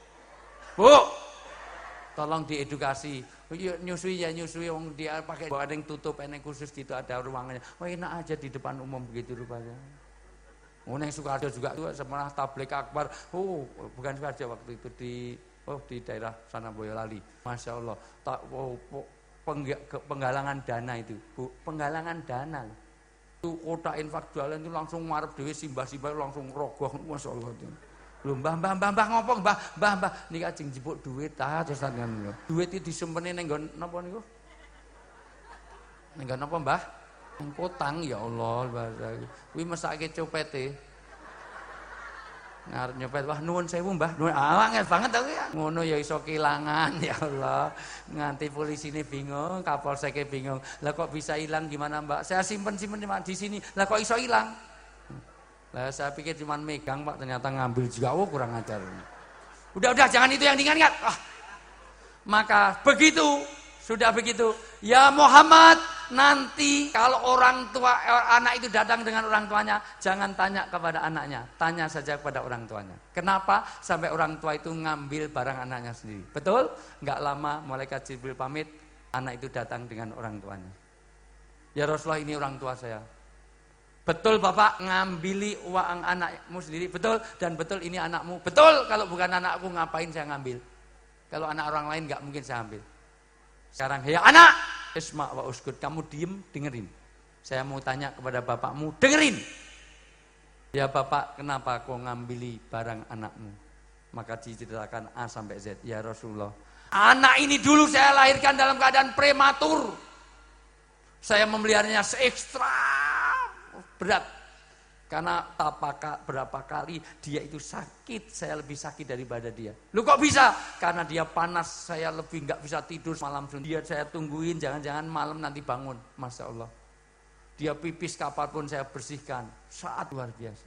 tolong diedukasi. Nyusui ya nyusui, wong dia pakai ada yang tutup, ada yang khusus gitu, ada ruangannya. Oh enak aja di depan umum begitu rupanya. Oh neng Sukoharjo juga tuh setelah tablik akbar. Oh bukan Sukoharjo waktu itu di daerah sana Boyolali. Masya Allah. Penggalangan dana itu, Bu, penggalangan dana. Itu kota infak jualan itu langsung marep dewe simbah-simbah langsung rogoh, Masya Allah. Lho mbah ngopo mbah niki ajeng jipuk duit terus sampeyan lho. Duit iki disempene ning nggon napa niku? Ning nggon napa mbah? Ning kotang ya Allah bahasa. Kuwi mesake copete. Ngarep nyopet, wah nuwun sewu Mbah, nuwun angel banget aku ya. Ngono ya iso kehilangan ya Allah. Nganti polisine bingung, kapolseknya bingung. Lah kok bisa hilang gimana Mbak? Saya simpen-simpen di sini. Lah kok iso hilang? Lah saya pikir cuma megang Pak, ternyata ngambil juga. Oh kurang ajar. Udah jangan itu yang diingat. Maka begitu, sudah begitu. Ya Muhammad, nanti kalau orang tua anak itu datang dengan orang tuanya, jangan tanya kepada anaknya, tanya saja kepada orang tuanya. Kenapa sampai orang tua itu ngambil barang anaknya sendiri? Betul? Enggak lama malaikat Jibril pamit, anak itu datang dengan orang tuanya. Ya Rasulullah, ini orang tua saya. Betul Bapak ngambili uang anakmu sendiri? Betul. Dan betul ini anakmu? Betul. Kalau bukan anakku ngapain saya ngambil? Kalau anak orang lain nggak mungkin saya ambil. Sekarang ya anak, isma' wa uskut, kamu diem, dengerin. Saya mau tanya kepada bapakmu, dengerin. Ya Bapak, kenapa kau ngambili barang anakmu? Maka diceritakan A sampai Z. Ya Rasulullah, anak ini dulu saya lahirkan dalam keadaan prematur. Saya memeliharanya se-ekstra berat. Karena berapa kali dia itu sakit, saya lebih sakit daripada dia. Lu kok bisa? Karena dia panas, saya lebih nggak bisa tidur malam. Dia saya tungguin, jangan-jangan malam nanti bangun. Masya Allah. Dia pipis kapanpun saya bersihkan. Saat luar biasa.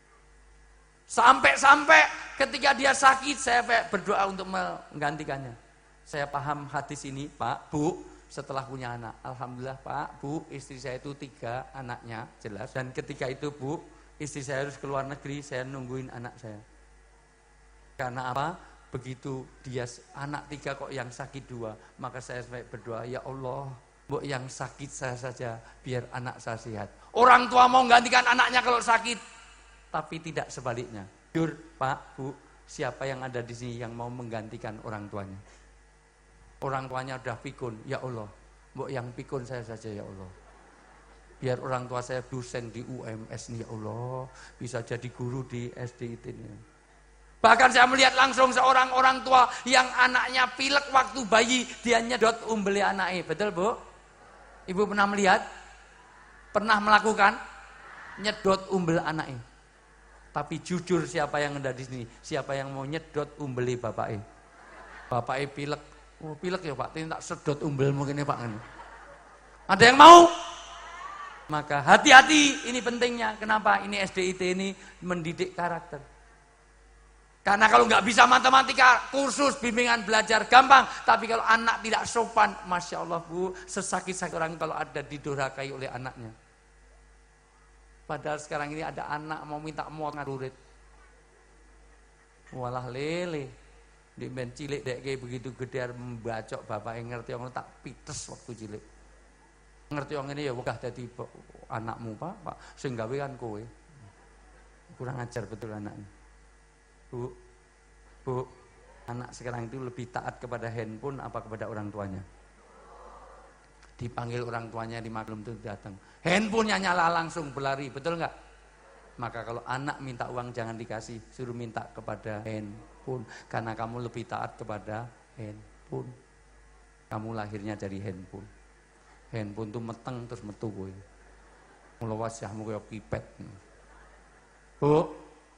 Sampai ketika dia sakit, saya berdoa untuk menggantikannya. Saya paham hadis ini, Pak, Bu. Setelah punya anak, alhamdulillah Pak, Bu, istri saya itu 3 anaknya, jelas. Dan ketika itu Bu, istri saya harus keluar negeri, saya nungguin anak saya. Karena apa? Begitu dia anak 3 kok yang sakit 2, maka saya berdoa, ya Allah, Bu, yang sakit saya saja, biar anak saya sehat. Orang tua mau gantikan anaknya kalau sakit, tapi tidak sebaliknya. Jujur Pak, Bu, siapa yang ada di sini yang mau menggantikan orang tuanya? Orang tuanya udah pikun, ya Allah, mbok yang pikun saya saja ya Allah. Biar orang tua saya dosen di UMS nih ya Allah, bisa jadi guru di SDIT nih. Bahkan saya melihat langsung seorang orang tua yang anaknya pilek waktu bayi, dia nyedot umbeli anaknya. Betul Bu? Ibu pernah melihat? Pernah melakukan? Nyedot umbel anaknya. Tapi jujur siapa yang ada di sini? Siapa yang mau nyedot umbeli bapaknya? Bapaknya pilek. Oh pilek ya Pak, tak sedot umbel mungkin ya Pak. Ada yang mau? Maka hati-hati, ini pentingnya. Kenapa? Ini SDIT ini mendidik karakter. Karena kalau nggak bisa matematika, kursus bimbingan belajar gampang. Tapi kalau anak tidak sopan, Masya Allah Bu, sesakit-sakit orang kalau ada didurhakai oleh anaknya. Padahal sekarang ini ada anak mau minta ngarurit. Walah lele. Di ben cilik dek kayak begitu gede membacok bapak yang ngerti orang tak pites waktu cilik. Ngerti orang ini ya wegah dadi anakmu Pak, sing gawe kan kowe. Kurang ajar betul anaknya. Bu, anak sekarang itu lebih taat kepada handphone apa kepada orang tuanya? Dipanggil orang tuanya dimaklum itu datang. Handphonenya nyala langsung berlari, betul nggak? Maka kalau anak minta uang jangan dikasih, suruh minta kepada handphone. Karena kamu lebih taat kepada handphone. Kamu lahirnya dari handphone. Handphone tuh meteng terus metu kowe. Mula wajahmu kaya pipet. Bu.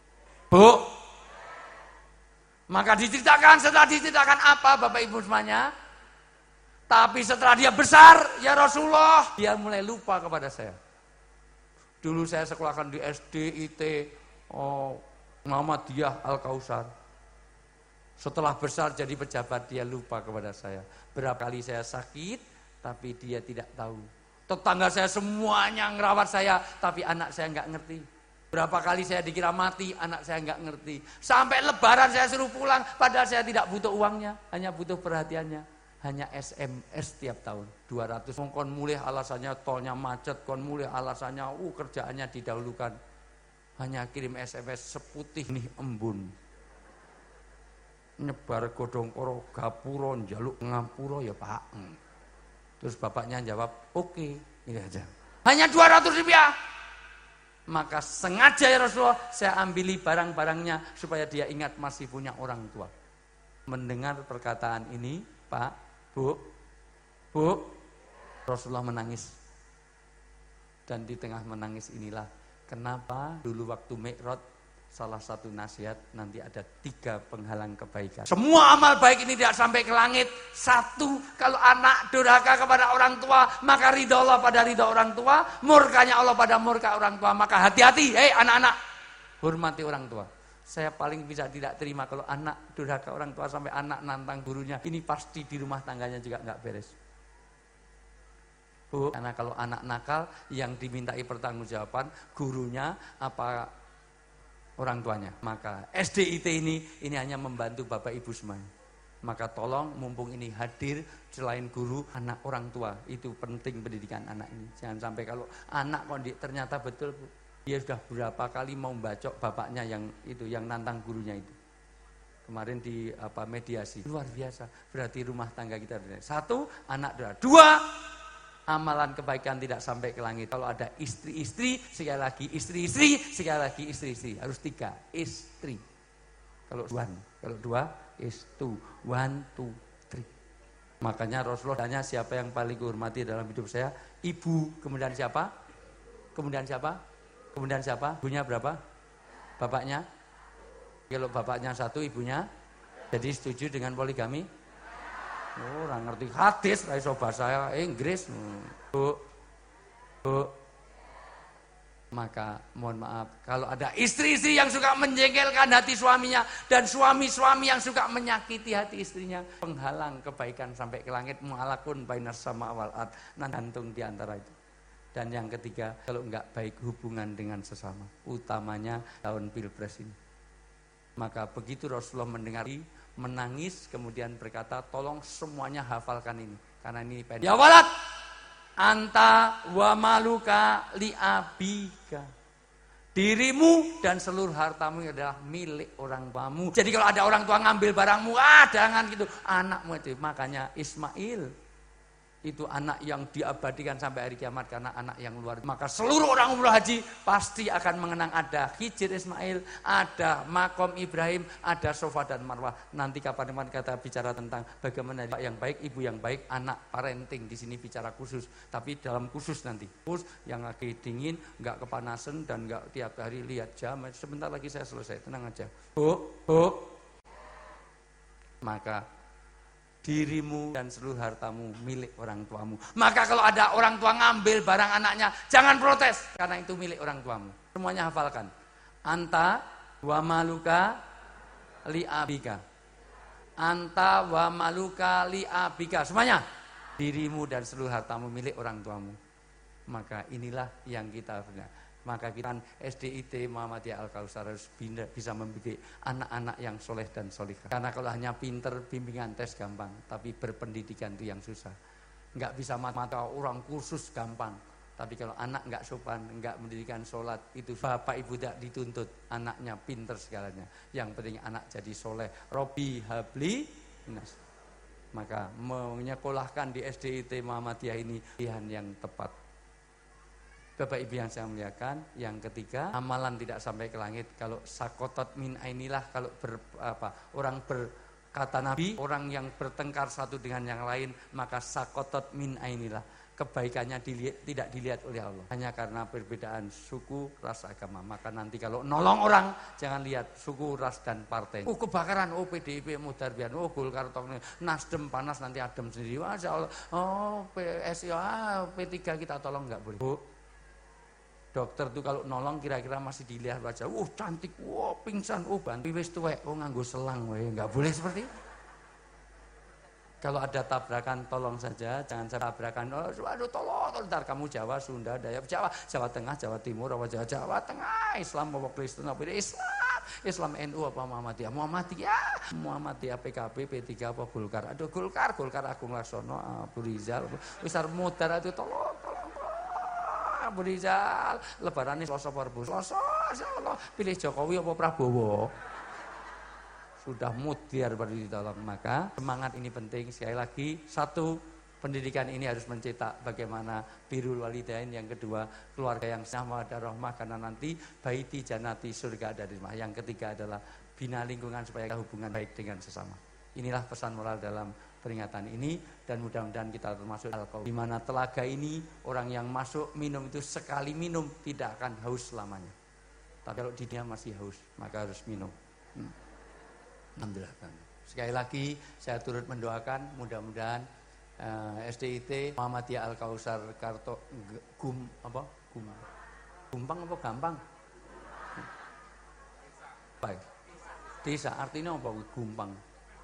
Maka diceritakan, setelah diceritakan apa Bapak Ibu semuanya? Tapi setelah dia besar, ya Rasulullah, dia mulai lupa kepada saya. Dulu saya sekolahkan di SDIT Muhammadiyah Al-Kausar. Setelah besar jadi pejabat, dia lupa kepada saya. Berapa kali saya sakit, tapi dia tidak tahu. Tetangga saya semuanya ngerawat saya, tapi anak saya nggak ngerti. Berapa kali saya dikira mati, anak saya nggak ngerti. Sampai lebaran saya suruh pulang, padahal saya tidak butuh uangnya, hanya butuh perhatiannya. Hanya SMS tiap tahun 200. Kon mulai alasannya tolnya macet, kon mulai alasannya kerjaannya didahulukan. Hanya kirim SMS seputih nih embun. Nyebar godong koro gapuro njaluk ngapuro ya Pak. Terus bapaknya jawab, "Oke." Ini aja. Hanya 200 rupiah. Maka sengaja ya Rasulullah saya ambili barang-barangnya supaya dia ingat masih punya orang tua. Mendengar perkataan ini, Pak, Bu, Rasulullah menangis. Dan di tengah menangis inilah kenapa dulu waktu Mi'raj salah satu nasihat, nanti ada 3 penghalang kebaikan. Semua amal baik ini tidak sampai ke langit. 1, kalau anak durhaka kepada orang tua, maka ridha Allah pada ridha orang tua, murkanya Allah pada murka orang tua. Maka hati-hati, hei anak-anak, hormati orang tua. Saya paling bisa tidak terima kalau anak durhaka orang tua sampai anak nantang gurunya. Ini pasti di rumah tangganya juga nggak beres. Bu, karena kalau anak nakal yang dimintai pertanggungjawaban gurunya apa orang tuanya. Maka SDIT ini hanya membantu Bapak Ibu semuanya. Maka tolong mumpung ini hadir selain guru, anak orang tua itu penting pendidikan anak ini. Jangan sampai kalau anak ternyata betul Bu, dia sudah berapa kali mau bacok bapaknya yang nantang gurunya itu. Kemarin di mediasi luar biasa. Berarti rumah tangga kita 1 anak 2 amalan kebaikan tidak sampai ke langit. Kalau ada istri-istri, sekali lagi istri-istri, sekali lagi istri-istri. Harus 3, istri. Kalau 2 is 2, 1, 2, 3. Makanya Rasulullah tanya siapa yang paling dihormati dalam hidup saya? Ibu. Kemudian siapa? Kemudian siapa? Kemudian siapa? Ibunya berapa? Bapaknya? Kalau bapaknya 1, ibunya? Jadi setuju dengan poligami? Oh, orang ngerti hadis, iso bahasa Inggris. Bu. Maka mohon maaf, kalau ada istri-istri yang suka menjengkelkan hati suaminya dan suami-suami yang suka menyakiti hati istrinya, penghalang kebaikan sampai ke langit, mu'alakun bainas sama wal ard, gantung di antara itu. Dan yang ketiga, kalau enggak baik hubungan dengan sesama, utamanya tahun Pilpres ini. Maka begitu Rasulullah mendengar menangis kemudian berkata, tolong semuanya hafalkan ini karena ini pendek. Ya walad anta wa maluka li abika. Dirimu dan seluruh hartamu adalah milik orang tuamu. Jadi kalau ada orang tua ngambil barangmu, jangan gitu. Anakmu itu, makanya Ismail itu anak yang diabadikan sampai hari kiamat karena anak yang luar. Maka seluruh orang umroh haji pasti akan mengenang ada Hijr Ismail, ada Makom Ibrahim, ada Sofa dan Marwah. Nanti kapan-kapan kita bicara tentang bagaimana yang baik, ibu yang baik, anak parenting di sini bicara khusus. Tapi dalam khusus nanti, khusus yang lagi dingin, nggak kepanasan dan nggak tiap hari lihat jam. Sebentar lagi saya selesai, tenang aja. Bu. Maka dirimu dan seluruh hartamu milik orang tuamu. Maka kalau ada orang tua ngambil barang anaknya, jangan protes karena itu milik orang tuamu. Semuanya hafalkan. Anta wa maluka li abika. Anta wa maluka li abika. Semuanya. Dirimu dan seluruh hartamu milik orang tuamu. Maka inilah yang kita benar. Maka kita SDIT Muhammadiyah Al-Kausar harus bisa membidik anak-anak yang soleh dan solihah. Karena kalau hanya pinter, bimbingan tes gampang, tapi berpendidikan itu yang susah. Nggak bisa mata orang kursus gampang, tapi kalau anak nggak sopan, nggak pendidikan sholat, itu bapak ibu tidak dituntut anaknya pinter segalanya. Yang penting anak jadi soleh. Robi habli nas. Maka menyekolahkan di SDIT Muhammadiyah ini pilihan yang tepat. Bapak Ibu yang saya muliakan, yang ketiga, amalan tidak sampai ke langit. Kalau sakotot min ainilah, kalau orang berkata Nabi, orang yang bertengkar satu dengan yang lain, maka sakotot min ainilah. Kebaikannya tidak dilihat oleh Allah. Hanya karena perbedaan suku, ras, agama. Maka nanti kalau nolong orang, jangan lihat suku, ras, dan partai. Kebakaran, PDIP, Mudarbian, Golkar, Nasdem panas, nanti adem sendiri. Masya Allah, PSI, P3 kita tolong, nggak boleh. Bu, dokter tuh kalau nolong kira-kira masih dilihat wajah, cantik, pingsan, bantu wis tuwek, nganggo selang, nggak boleh seperti itu. Kalau ada tabrakan tolong saja, jangan tabrakan, waduh tolong, ntar kamu Jawa, Sunda, Dayak, Jawa Tengah, Jawa Timur, Jawa Tengah, Islam apa Kristen apa Islam NU apa Muhammadiyah, PKB, P3 apa Golkar, aduh Golkar Agung Laksono, Abu Rizal, besar Mudar itu tolong. Abu Rizal, lebaran ini Selasa Parbu. Selasa, Allah pilih Jokowi apa Prabowo. Sudah mutiar baru ditolong. Maka semangat ini penting. Sekali lagi, 1, pendidikan ini harus mencetak bagaimana birrul walidain. Yang kedua, keluarga yang sama ada rahmah karena nanti baiti janati surga ada di rumah. Yang ketiga adalah bina lingkungan supaya hubungan baik dengan sesama. Inilah pesan moral dalam peringatan ini, dan mudah-mudahan kita termasuk di mana telaga ini orang yang masuk minum itu sekali minum tidak akan haus selamanya. Tapi kalau di dia masih haus, maka harus minum. Alhamdulillah. Sekali lagi saya turut mendoakan mudah-mudahan SDIT Muhammadiyah Al-Kausar Karto Gumpang apa gampang? Baik. Desa artinya apa gumpang?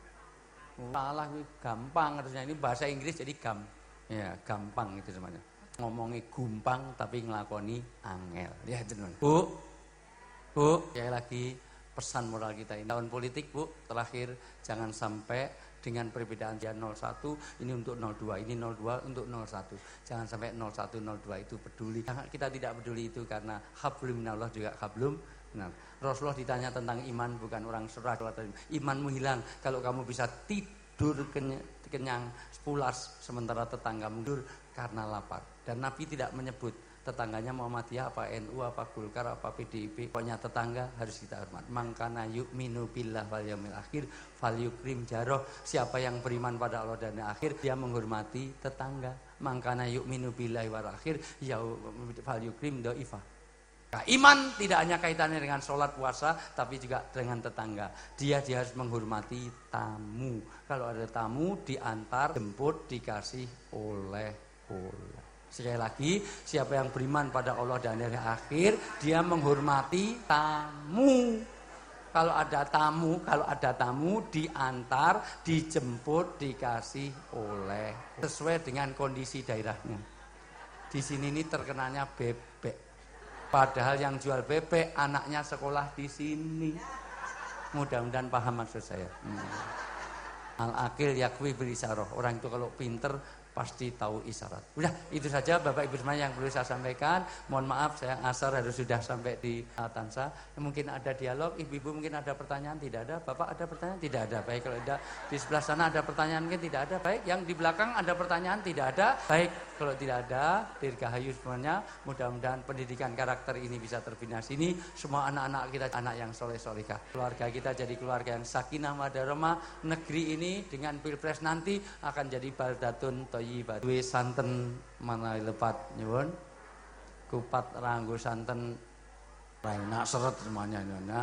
Salah gampang harusnya, ini bahasa Inggris jadi ya gampang itu semuanya. Ngomongnya gumpang tapi ngelakoni angel. Ya teman. Bu, sekali lagi pesan moral kita ini tahun politik, Bu, terakhir jangan sampai dengan perbedaan dia 01 ini untuk 02, ini 02 untuk 01. Jangan sampai 01 02 itu peduli. Kita tidak peduli itu karena hablum minallah juga hablum. Nah, Rasulullah ditanya tentang iman, bukan orang surah. Imanmu hilang kalau kamu bisa tidur kenyang pulas sementara tetanggamu tidur karena lapar. Dan Nabi tidak menyebut tetangganya Muhammadiyah apa NU apa Golkar apa PDIP, pokoknya tetangga harus kita hormat. Mangkana yu'minu billah wal yaumil akhir falyukrim jaroh. Siapa yang beriman pada Allah dan akhir, dia menghormati tetangga. Mangkana yu'minu billahi wal akhir falyukrim dhaifah. Nah, iman tidak hanya kaitannya dengan sholat puasa, tapi juga dengan tetangga. Dia harus menghormati tamu. Kalau ada tamu, diantar, jemput, dikasih oleh-oleh. Sekali lagi, siapa yang beriman pada Allah dan hari akhir, dia menghormati tamu. Kalau ada tamu diantar, dijemput, dikasih oleh sesuai dengan kondisi daerahnya. Di sini ini terkenanya bebek. Padahal yang jual bebek anaknya sekolah di sini. Mudah-mudahan paham maksud saya. Al-akil yakwi berisyarah. Orang itu kalau pinter pasti tahu isyarat. Udah, itu saja Bapak Ibu semuanya yang perlu saya sampaikan. Mohon maaf saya asar harus sudah sampai di Tansa. Mungkin ada dialog, Ibu-ibu mungkin ada pertanyaan, tidak ada. Bapak ada pertanyaan, tidak ada. Baik, kalau ada di sebelah sana ada pertanyaan mungkin tidak ada. Baik, yang di belakang ada pertanyaan, tidak ada. Baik, kalau tidak ada, dirgahayu semuanya. Mudah-mudahan pendidikan karakter ini bisa terbina sini. Semua anak-anak kita anak yang soleh-solehah. Keluarga kita jadi keluarga yang sakinah madaromah. Negeri ini dengan pilpres nanti akan jadi baldatun toyibat. Duwe santen mana lepat nyuwun. Kupat ranggo santen enak seret semuanya. Nah,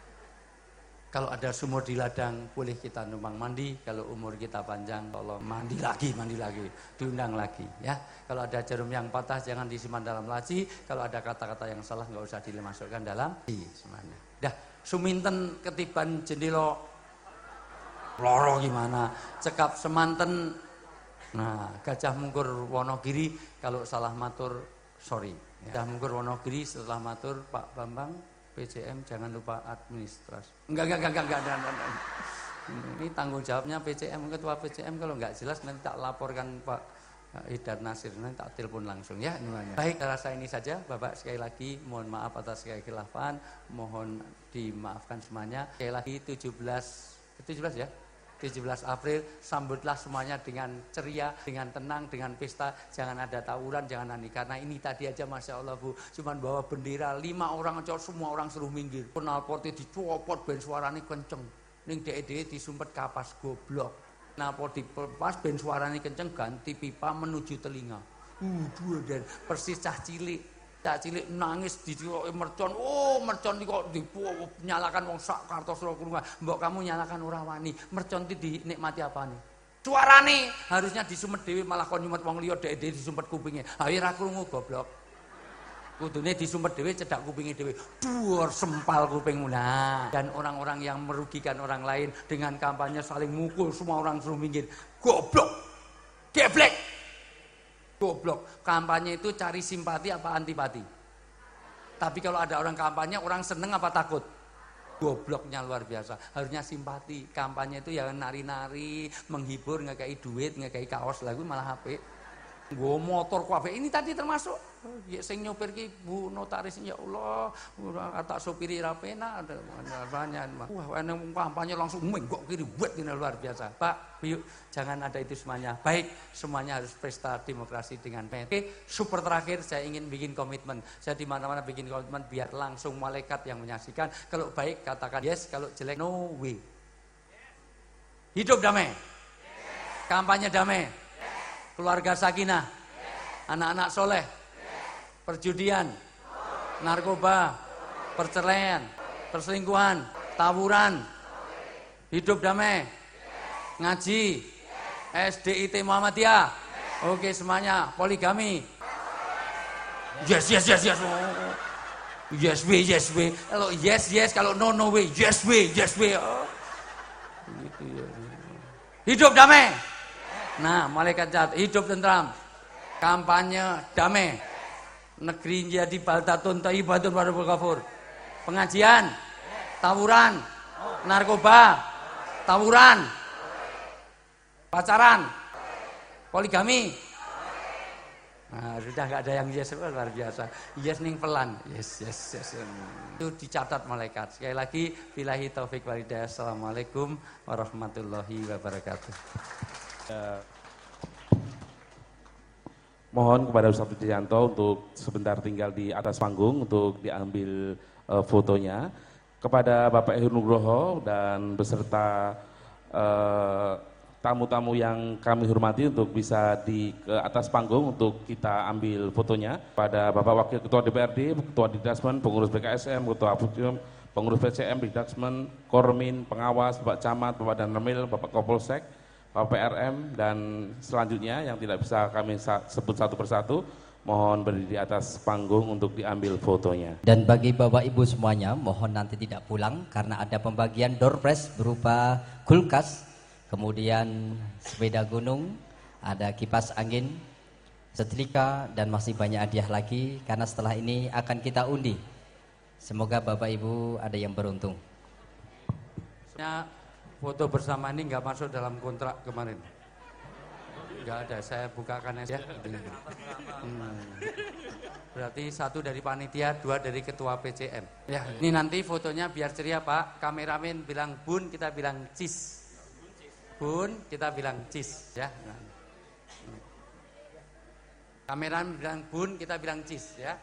kalau ada sumur di ladang boleh kita numpang mandi. Kalau umur kita panjang, Allah mandi lagi, diundang lagi ya. Kalau ada jarum yang patah jangan disimpan dalam laci. Kalau ada kata-kata yang salah nggak usah dimasukkan dalam semuanya. Dah, suminten ketiban jendela loro gimana? Cekap semanten. Nah, Gajah Mungkur Wonogiri kalau salah matur sorry. Ya. Gajah Mungkur Wonogiri setelah matur Pak Bambang PCM jangan lupa administrasi. Enggak. Ini tanggung jawabnya PCM, ketua PCM, kalau enggak jelas nanti tak laporkan Pak Hidar Nasir, nanti tak telepon langsung ya. Baik, saya rasa ini saja Bapak, sekali lagi mohon maaf atas kekhilafan, mohon dimaafkan semuanya. Sekali lagi 17 ya. 17 April sambutlah semuanya dengan ceria, dengan tenang, dengan pesta. Jangan ada tawuran, jangan aneh. Karena ini tadi aja Masya Allah Bu, cuman bawa bendera 5 orang aja semua orang suruh minggir. Knalpotnya dicopot ben suaranya kenceng. Ning dek-dek disumpet kapas goblok. Knalpot dilepas ben suaranya kenceng, ganti pipa menuju telinga. Dan persis cah cilik nangis di mercon. Oh, mercon iki kok nyalakan wong sak Kartosuro krungu. Mbok kamu nyalakan ora wani. Mercon iki dinikmati apane? Suarane harusnya disumet dhewe malah kon nyumet wong liya dhek-dhek disumpet kupinge. Ha ora krungu goblok. Kudune disumpet dhewe cedak kupinge dhewe. Duur sempal kupingmu. Nah, dan orang-orang yang merugikan orang lain dengan kampanye saling mukul semua orang suruh minggir. Goblok. Geblek. Goblok. Kampanye itu cari simpati apa antipati? Tapi kalau ada orang kampanye, orang seneng apa takut? Gobloknya luar biasa. Harusnya simpati. Kampanye itu ya nari-nari, menghibur, ngekei duit, ngekei kaos, lagu malah HP. Gue motor ku HP. Ini tadi termasuk ya sing nyopir ki Bu notaris, ya Allah, kata sopiri ra penak ada banyak. Wah, enek kampanye langsung menggok kiri buat ini luar biasa. Pak, yuk jangan ada itu semuanya. Baik, semuanya harus pesta demokrasi dengan baik. Oke, super terakhir saya ingin bikin komitmen. Saya di mana-mana bikin komitmen biar langsung malaikat yang menyaksikan. Kalau baik katakan yes, kalau jelek no way. Hidup damai. Kampanye damai. Keluarga sakinah. Anak-anak soleh. Perjudian, narkoba, perceraian, perselingkuhan, tawuran, hidup damai, ngaji, SDIT Muhammadiyah, oke semuanya, poligami, yes, kalau yes, kalau no way, yes way, oh. Gitu ya. Hidup damai. Nah, malaikat jahat, hidup tentram. Kampanye damai. Negeri jadi baldatun thayyibatun wa rabbul ghafur. Pengajian, tawuran, narkoba, tawuran, pacaran, poligami. Nah, sudah gak ada yang yes, luar biasa. Yes ning pelan. Yes. Itu dicatat malaikat. Sekali lagi, billahi taufik wal hidayah. Assalamualaikum warahmatullahi wabarakatuh. Mohon kepada Ustadz Wijayanto untuk sebentar tinggal di atas panggung untuk diambil fotonya. Kepada Bapak Heru Nugroho dan beserta tamu-tamu yang kami hormati untuk bisa ke atas panggung untuk kita ambil fotonya. Pada Bapak Wakil Ketua DPRD, Ketua Didasmen, Pengurus BKSM, Ketua Apudium, Pengurus PCM, Didasmen, Kormin, Pengawas, Bapak Camat, Bapak Danramil, Bapak Kapolsek, Bapak PRM, dan selanjutnya yang tidak bisa kami sebut satu persatu, mohon berdiri di atas panggung untuk diambil fotonya. Dan bagi Bapak Ibu semuanya, mohon nanti tidak pulang karena ada pembagian door prize berupa kulkas, kemudian sepeda gunung, ada kipas angin, setrika, dan masih banyak hadiah lagi karena setelah ini akan kita undi. Semoga Bapak Ibu ada yang beruntung. Foto bersama ini nggak masuk dalam kontrak kemarin. Nggak ada, saya bukakan ya. Berarti 1 dari panitia, 2 dari ketua PCM. Ya, ini nanti fotonya biar ceria Pak. Kameramen bilang bun, kita bilang cis. Bun, kita bilang cis ya. Kameramen bilang bun, kita bilang cis ya.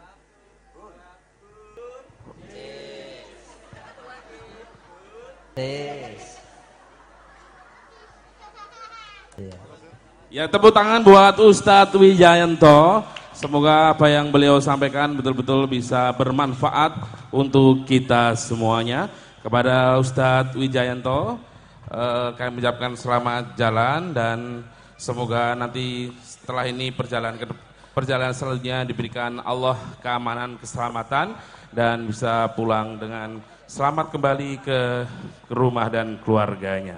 Ya, tepuk tangan buat Ustadz Wijayanto. Semoga apa yang beliau sampaikan betul-betul bisa bermanfaat untuk kita semuanya. Kepada Ustadz Wijayanto, kami mengucapkan selamat jalan dan semoga nanti setelah ini perjalanan selanjutnya diberikan Allah keamanan, keselamatan dan bisa pulang dengan selamat kembali ke rumah dan keluarganya.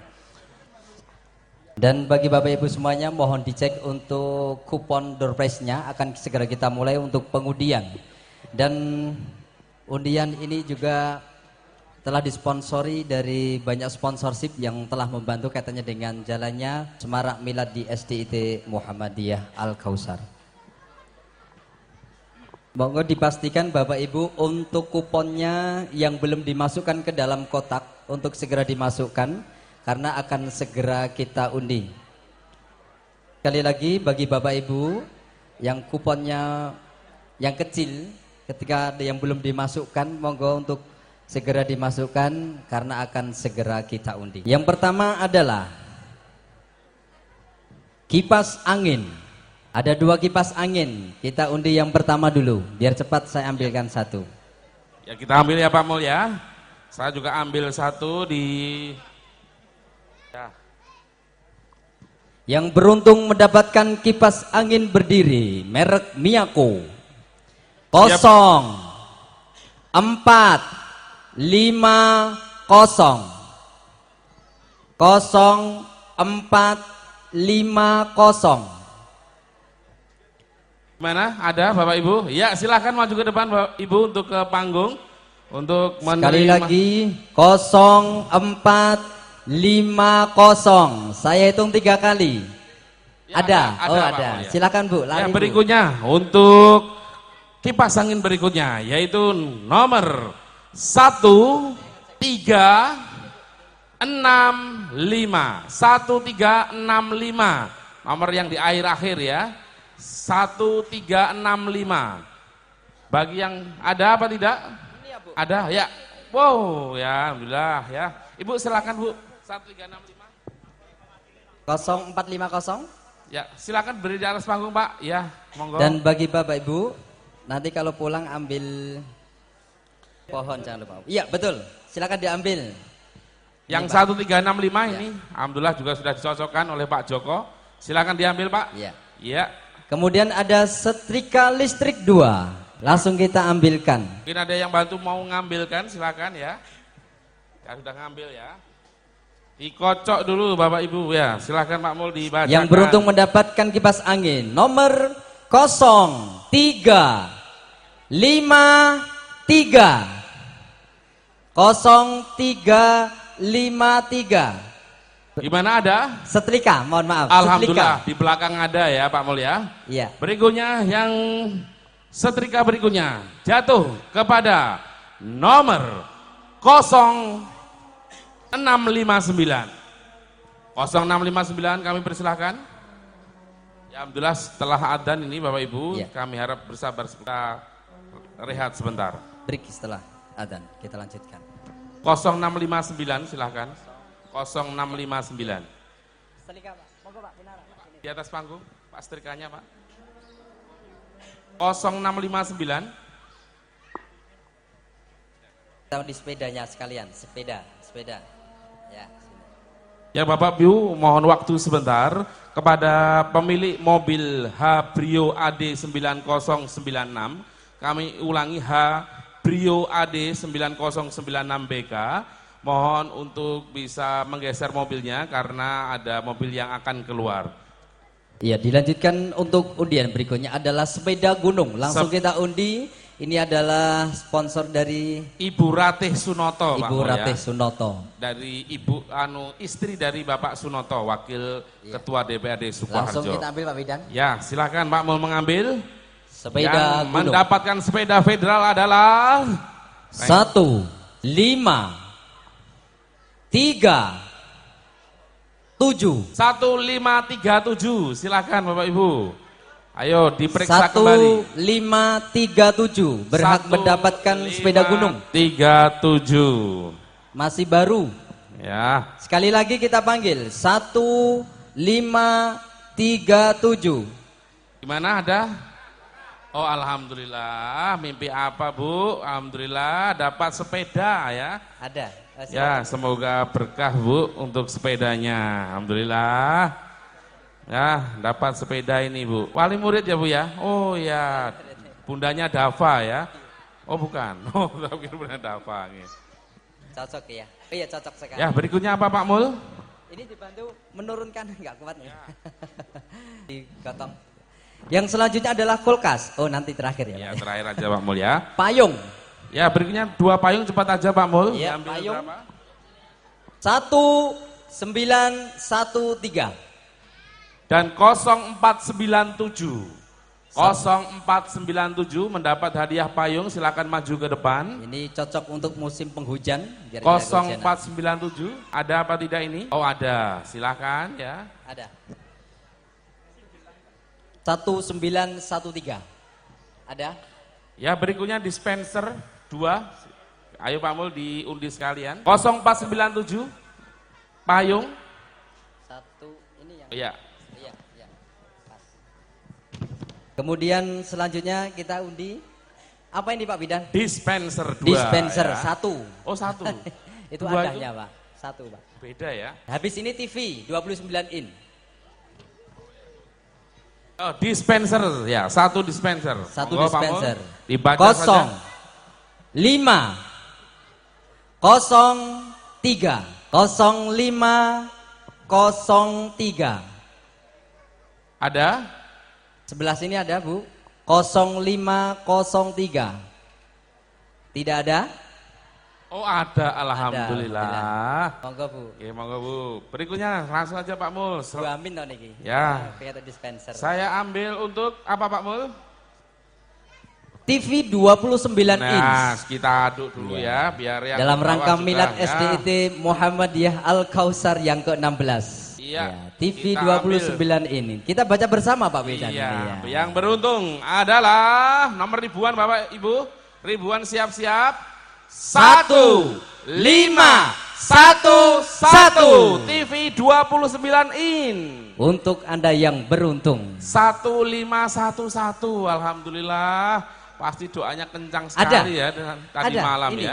Dan bagi Bapak Ibu semuanya mohon dicek untuk kupon door prize-nya, akan segera kita mulai untuk pengundian. Dan undian ini juga telah disponsori dari banyak sponsorship yang telah membantu kaitannya dengan jalannya Semarak Milad di SDIT Muhammadiyah Al-Kausar. Monggo dipastikan Bapak Ibu untuk kuponnya yang belum dimasukkan ke dalam kotak untuk segera dimasukkan karena akan segera kita undi. Sekali lagi bagi Bapak Ibu yang kuponnya yang kecil ketika ada yang belum dimasukkan, monggo untuk segera dimasukkan karena akan segera kita undi. Yang pertama adalah kipas angin. Ada 2 kipas angin. Kita undi yang pertama dulu. Biar cepat saya ambilkan 1. Ya, kita ambil ya Pak Mul ya. Saya juga ambil 1 di ya. Yang beruntung mendapatkan kipas angin berdiri merek Miyako 0 4 5 0 0 4 5 0. Mana? Ada Bapak Ibu? Ya, silakan maju ke depan Bapak Ibu untuk ke panggung untuk menerima. Sekali lagi 0 4 5 0. Saya hitung 3 kali. Ya, ada. Oh, Pak, ada. ya. Silakan Bu, lari Yang Bu. berikutnya untuk kipas angin berikutnya yaitu nomor 1 3 6 5. 1 3 6 5. Nomor yang di akhir ya. 1365. Bagi yang ada apa tidak? Ada ya. Wow, ya alhamdulillah ya. Ibu silakan Bu. 1365. 0450. Ya, silakan beri di atas panggung Pak. Ya, monggo. Dan bagi Bapak Ibu, nanti kalau pulang ambil Pohon jangan lupa. Iya, betul. Silakan diambil. Yang Ini, Pak. 1365 Ya. ini alhamdulillah juga sudah dicocokkan oleh Pak Joko. Silakan diambil, Pak. Iya. Iya. Kemudian ada setrika listrik 2. Langsung kita ambilkan. Mungkin ada yang bantu mau ngambilkan, silakan ya. Ya sudah ngambil ya. Dikocok dulu Bapak Ibu ya. Silakan Pak Mul dibacakan. Yang beruntung mendapatkan kipas angin nomor 0353 0353. Gimana ada? Setrika, mohon maaf. Alhamdulillah di belakang ada ya Pak Mul ya. Iya. Berikutnya yang setrika berikutnya jatuh kepada nomor 0659. 0659 kami persilahkan. Ya alhamdulillah setelah adzan ini Bapak Ibu, Ya. kami harap bersabar sebentar, rehat sebentar. Break setelah adzan, kita lanjutkan. 0659 silahkan. 0659. Di atas panggung, Pak setrikanya Pak. 0659. Tahu di sepedanya sekalian, sepeda. Ya. Ya Bapak Ibu, mohon waktu sebentar kepada pemilik mobil H Brio AD 9096. Kami ulangi H Brio AD 9096 BK. Mohon untuk bisa menggeser mobilnya karena ada mobil yang akan keluar. Iya, dilanjutkan untuk undian berikutnya adalah sepeda gunung. Langsung kita undi. Ini adalah sponsor dari Ibu Ratih Sunoto, Pak Ibu Mul, ya. Ratih Sunoto. Dari Ibu istri dari Bapak Sunoto, Wakil Ketua DPRD Sukoharjo. Langsung kita ambil Pak Bidan. Ya, silakan Pak Mul mengambil. Sepeda yang gunung. mendapatkan sepeda federal adalah 1, 5, 3, 7. 1537. Silakan Bapak Ibu. Ayo diperiksa kembali. 1537 berhak mendapatkan sepeda gunung. 37. Masih baru. Ya. Sekali lagi kita panggil 1537. Gimana ada? Oh alhamdulillah. Mimpi apa Bu? Alhamdulillah dapat sepeda ya. Ada. Ya semoga berkah Bu untuk sepedanya. Alhamdulillah. Ya dapat sepeda ini Bu. Wali murid ya Bu ya? Oh ya. Bundanya Dava ya? Oh bukan. Oh tapi bunda Dava. Cocok ya? Oh iya cocok sekali. Ya berikutnya apa Pak Mul? Ini dibantu menurunkan nggak kuat nih. Digotong. Yang selanjutnya adalah kulkas. Oh nanti terakhir ya. Ya Pak. terakhir aja Pak Mul ya. Payung. Ya berikutnya 2 payung cepat aja Pak Mul. Ya, Diambil payung. berapa? 1913. Dan 0497. 0497 mendapat hadiah payung, silakan maju ke depan. Ini cocok untuk musim penghujan. Biar tidak kehujanan. 0497 ada apa tidak ini? Oh ada, silakan ya. Ada. 1913. Ada? Ya berikutnya dispenser 2. Ayo Pak Mul diundi sekalian. 0497 payung. Satu ini yang. Iya. Iya, iya. Pas. Kemudian selanjutnya kita undi. Apa ini Pak Bidan? Dispenser 2. Dispenser ya. 1. Oh 1. Itu Dua adanya Pak. 1 Pak. Beda ya. Habis ini TV 29 in. Oh, dispenser ya, 1 dispenser. 1 Monggo, Pak dispenser. Mul, dibaca saja. 0503 0503. Ada? Sebelah sini ada Bu. 0503. Tidak ada? Oh ada, alhamdulillah. Monggo Bu. Oke, monggo Bu. Berikutnya langsung aja Pak Mul. Bu Amin toh niki. Ya. Pengen dispenser. Saya ambil untuk apa Pak Mul? TV 29 Nah, inch. kita aduk dulu ya, biar yang Dalam ke bawah rangka juga, milad ya. SDIT Muhammadiyah Al-Kausar yang ke-16. Iya. TV kita 29 ini. Kita baca bersama Pak Bidan Iya. ini ya. Yang beruntung adalah nomor ribuan Bapak Ibu. Ribuan siap-siap. 1511 TV 29 in. Untuk Anda yang beruntung. 1511, alhamdulillah pasti doanya kencang sekali ya dengan tadi Ada, malam ini. ya.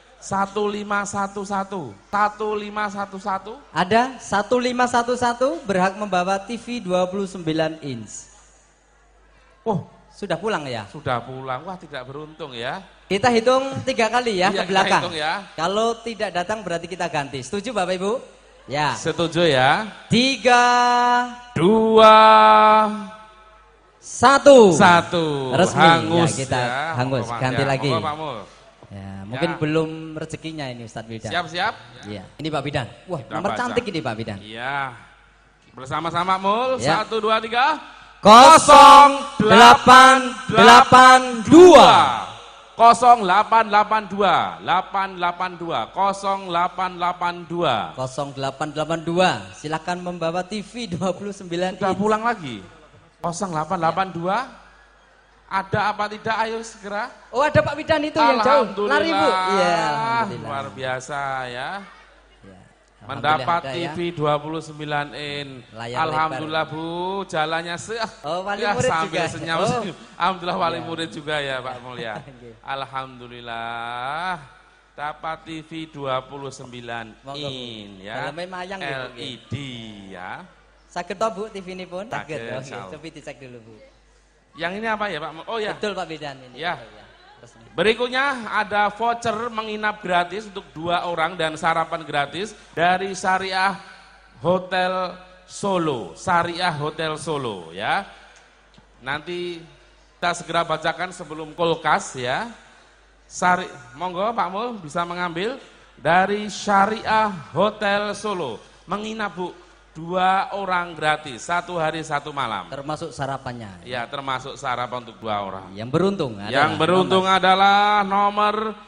1511 1511 Ada 1511 berhak membawa TV 29 inch. Oh, Sudah pulang ya? sudah pulang. Wah, tidak beruntung ya. Kita hitung 3 kali ya Iya, ke belakang. kita hitung ya. Kalau tidak datang berarti kita ganti. Setuju Bapak Ibu? Ya. Setuju ya. 3, 2 1. 1 Resmi. hangus Ya, kita hangus. Monggo, Pak. Ganti Ya, lagi. monggo, Pak Mul. Ya, mungkin Ya. belum rezekinya ini Ustadz Bidan. Siap-siap? Iya. Ini Pak Bidan. Wah, Kita nomor baca. cantik ini Pak Bidan. Iya. Bersama-sama Mul. Ya. 1 2 3 0882 0882 882 0882. 0882. Silakan membawa TV 29 Sudah inch. pulang lagi. 0882. Ada apa tidak? Ayo segera. Oh, ada Pak Bidan itu yang jauh. Lari Bu. Iya, alhamdulillah. Luar biasa ya. Ya, Mendapat alhamdulillah ada ya. TV 29 in. Layar Alhamdulillah Bu, jalannya Oh, wali murid sambil juga. senyum. Oh. Alhamdulillah wali Iya. murid juga ya Pak Mulya. Oke. Alhamdulillah dapat TV 29 Monggo, Bu. in ya. Dalamnya mayang gitu, Bu. LED ya. Saged toh Bu TV ini pun? Saged, Oke, insyaallah. coba dicek dulu Bu. Yang ini apa ya Pak? Oh ya. Betul Pak Bidan ini. Ya. Betul, resmi. Berikutnya ada voucher menginap gratis untuk 2 orang dan sarapan gratis dari Syariah Hotel Solo. Syariah Hotel Solo ya. Nanti kita segera bacakan sebelum kulkas ya. Monggo Pak Mul bisa mengambil dari Syariah Hotel Solo. Menginap Bu 2 orang gratis, 1 hari 1 malam. Termasuk sarapannya. Ya, termasuk sarapan untuk 2 orang. Yang beruntung Yang beruntung adalah nomor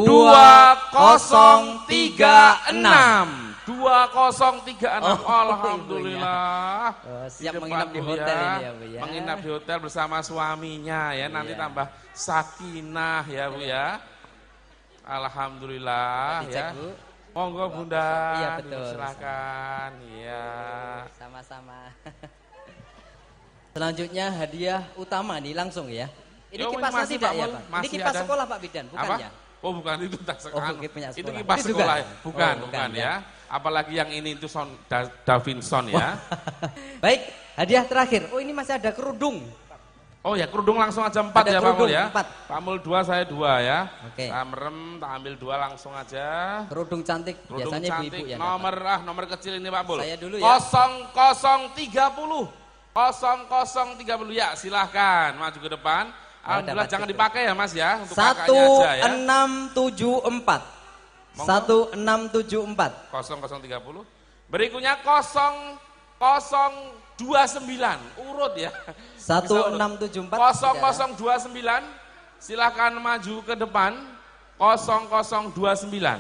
2036. 2036. Oh, Alhamdulillah. Oh, siap Di depan menginap di Bu hotel ini ya Bu ya. Menginap di hotel bersama suaminya ya. Nanti Iya. tambah sakinah ya Bu ya. Alhamdulillah Dicek, ya. Bu. Monggo Bunda. Iya, betul. Silakan. Iya. Sama-sama. Selanjutnya hadiah utama nih langsung ya. Ini Yo, kipas masih, tidak Pak ya Mul, Pak? Ini masih kipas ada. sekolah Pak Bidan, bukan Apa? ya? Oh bukan itu tas Oh, sekolah. punya Itu sekolah. kipas Ini juga? sekolah. Bukan, Oh, bukan bukan, ya. Apalagi yang ini itu Davinson ya. Baik, hadiah terakhir. Oh, ini masih ada kerudung. Oh ya, kerudung langsung aja 4 Ada ya Pak Mul kerudung, ya. 4. Pak Mul 2, saya 2 ya. Oke. Saya merem, tak ambil 2 langsung aja. Kerudung cantik, Kerudung biasanya cantik, ibu-ibu yang nomor kecil ini Pak Mul. Saya dulu ya. 0030. 0030 ya, silahkan maju ke depan. Alhamdulillah dapat jangan cukup. dipakai ya Mas ya, untuk kakaknya aja ya. 1674. 1674. 0030. Berikutnya 0029. Urut ya. 1674. 0029. Silahkan maju ke depan. 0029.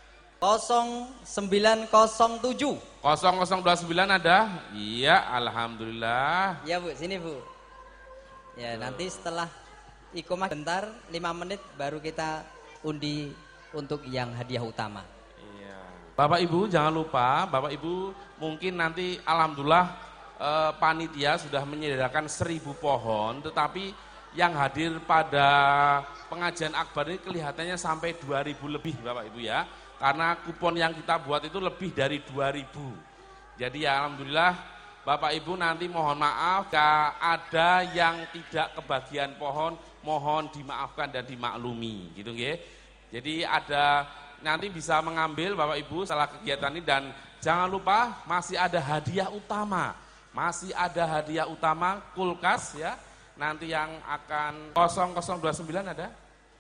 0907. 0029 ada? Iya, alhamdulillah. Ya Bu, sini Bu. Ya, nanti setelah ikomah bentar 5 menit baru kita undi untuk yang hadiah utama. Iya. Bapak Ibu jangan lupa, Bapak Ibu mungkin nanti alhamdulillah panitia sudah menyediakan 1000 pohon, tetapi yang hadir pada pengajian akbar ini kelihatannya sampai 2000 lebih Bapak Ibu ya. Karena kupon yang kita buat itu lebih dari 2000. Jadi ya alhamdulillah Bapak Ibu nanti mohon maaf jika ada yang tidak kebagian pohon, mohon dimaafkan dan dimaklumi gitu nggih. Jadi ada nanti bisa mengambil Bapak Ibu setelah kegiatan ini dan jangan lupa masih ada hadiah utama. Masih ada hadiah utama kulkas ya. Nanti yang akan 0029 ada?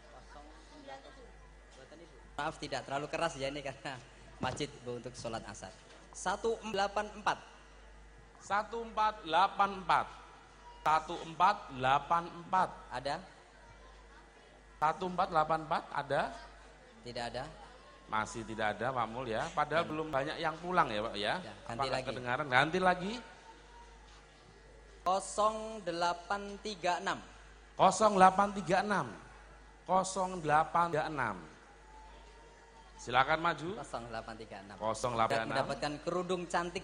Maaf tidak terlalu keras ya ini karena masjid Bu untuk sholat asar. 184. 1484. 1484. Ada? 1484 ada? Tidak ada? Masih tidak ada Pak Mul ya. Padahal belum banyak yang pulang ya Pak ya. Ya, ganti Apakah lagi. kedengaran? Ganti lagi. 0836. 0836. 0836. Silakan maju. 0836. 0836. Mendapatkan kerudung cantik.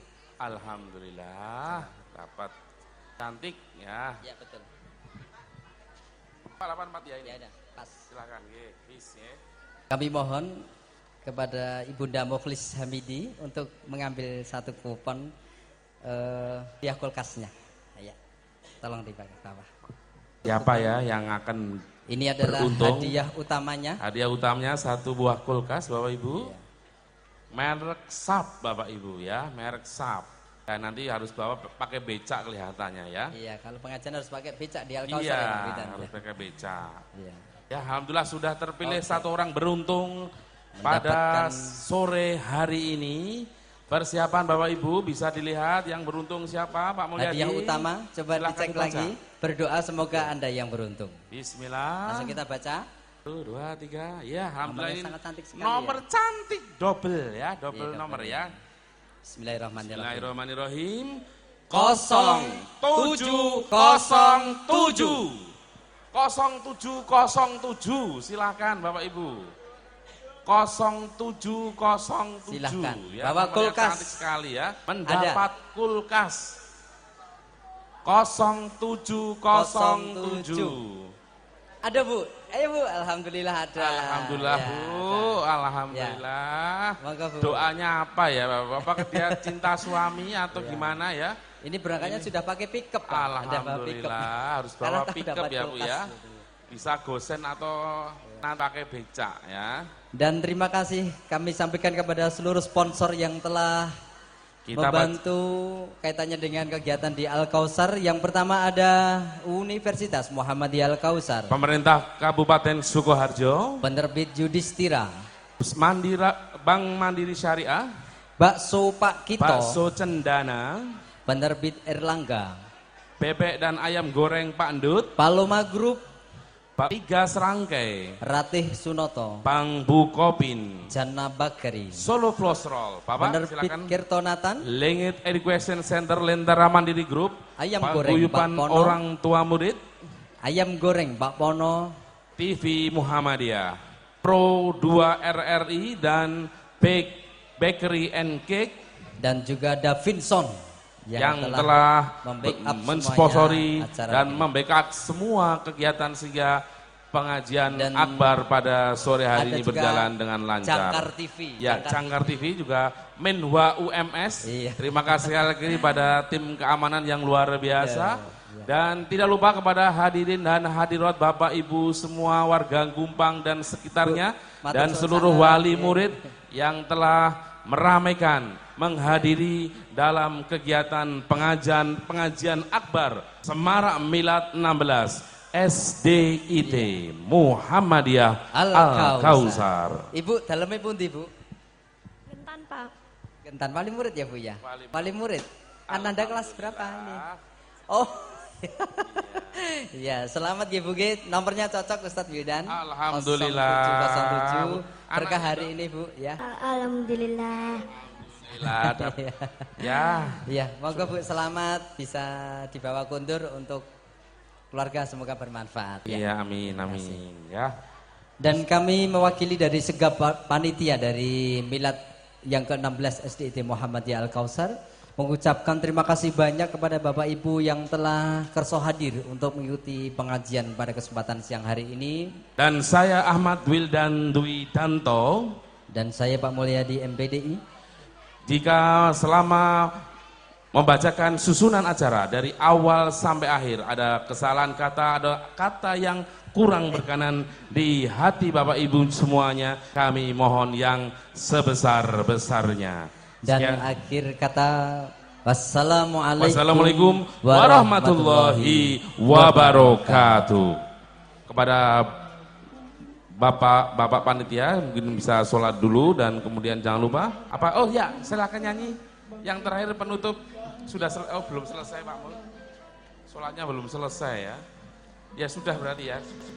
Alhamdulillah dapat cantik ya. Ya betul. 84 ya ini. Ya ada, pas. Silakan, nggih. Bis ya. Kami mohon kepada Ibunda Mukhlis Hamidi untuk mengambil satu kupon hadiah kulkasnya. Ya. Tolong di bawah. Siapa ya yang akan Ini adalah beruntung? hadiah utamanya. Hadiah utamanya satu buah kulkas Bapak Ibu. Iya. Merek SAP Bapak Ibu ya, merek SAP. Dan nanti harus bawa pakai becak kelihatannya ya. Iya, kalau pengajian harus pakai becak di Al-Kausar Iya, ya, Bang Bidan, harus ya. pakai becak. Iya. Ya, alhamdulillah sudah terpilih Oke. satu orang beruntung pada Mendapatkan sore hari ini. Persiapan Bapak Ibu bisa dilihat yang beruntung siapa Pak Mulyadi. hadiah utama, coba Silakan dicek dibaca. lagi. Berdoa semoga Anda yang beruntung. Bismillah. Langsung kita baca. 1, 2, 3. Ya, alhamdulillah Nomornya ini sangat cantik sekali nomor ya. cantik double ya, double Iya, nomor double. ya. Bismillahirrahmanirrahim. Bismillahirrahmanirrahim. 0707. Silakan Bapak Ibu. 0707. Silakan. Ya, Bawa nomornya kulkas. cantik sekali ya. Mendapat kulkas. 0707. Ada Bu, ayo Bu, alhamdulillah ada. Alhamdulillah Ya, Bu, ada. alhamdulillah. Monggo, Bu. Doanya apa ya Bapak? Bapak dia cinta suami atau Ya. gimana ya? Ini berangkatnya sudah pakai pickup Pak. Anda bawa pickup. Alhamdulillah harus Karena bawa tahu pickup dapat ya Bu kulkas ya. gitu. Bisa gosen atau nanti pakai becak ya. Dan terima kasih kami sampaikan kepada seluruh sponsor yang telah Kita membantu kaitannya dengan kegiatan di Al-Kausar. Yang pertama ada Universitas Muhammadiyah Al-Kausar, Pemerintah Kabupaten Sukoharjo, penerbit Yudhistira, Bank Mandiri Syariah, Bakso Pak Kito, Bakso Cendana, penerbit Erlangga, bebek dan ayam goreng Pak Endut, Paloma Group, Tiga Serangkai, Ratih Sunoto, Bang Bukopin, Jana Bagari, Solo Flosrol. Bapak penerbit silakan. Kirtonatan, Lengit Education Center Lentera Mandiri Group, Ayam Goreng Paguyuban Pak Pono, Orang Tua Murid, Ayam Goreng Pak Pono, TV Muhammadiyah, Pro 2 RRI dan Bakery and Cake dan juga Da Vinson yang telah membackup mensponsori semuanya acara dan ini. membackup semua kegiatan sehingga pengajian Dan akbar pada sore hari ada ini juga berjalan dengan lancar. Jangkar TV. Ya, Jangkar TV juga Menhwa UMS. Iya. Terima kasih sekali lagi pada tim keamanan yang luar biasa. Iya. Dan tidak lupa kepada hadirin dan hadirat Bapak Ibu semua warga Gumpang dan sekitarnya Bu, dan matur seluruh suwun sangat. wali murid yang telah meramaikan, menghadiri dalam kegiatan pengajian akbar Semarak Milad 16 SDIT Muhammadiyah Al-Kausar. Ibu, dalamnya pundi Bu? Gentan Pak. Gentan wali murid ya Bu ya? Wali Wali murid. Ananda kelas berapa ini? Oh. Iya, selamat ya Bu G. Nomornya cocok Ustadz Wildan. Alhamdulillah. 0707. Berkah hari ini Bu ya. Alhamdulillah. Ya, Iya, monggo Bu, selamat bisa dibawa kundur untuk keluarga, semoga bermanfaat ya. iya amin amin ya. Dan kami mewakili dari segap panitia dari Milad yang ke-16 SDIT Muhammadiyah Al-Kausar mengucapkan terima kasih banyak kepada Bapak Ibu yang telah kerso hadir untuk mengikuti pengajian pada kesempatan siang hari ini. Dan saya Ahmad Wildan Dwi Danto. Dan saya Pak Mulyadi MPDI. Jika selama membacakan susunan acara dari awal sampai akhir ada kesalahan kata, ada kata yang kurang berkenan di hati Bapak Ibu semuanya, kami mohon yang sebesar-besarnya. Dan Sekian. akhir kata Wassalamualaikum warahmatullahi wabarakatuh. Kepada Bapak panitia mungkin bisa sholat dulu dan kemudian jangan lupa apa? Oh ya, silakan nyanyi. Yang terakhir penutup sudah belum selesai Pak Mul. Sholatnya belum selesai ya. Ya sudah berarti ya.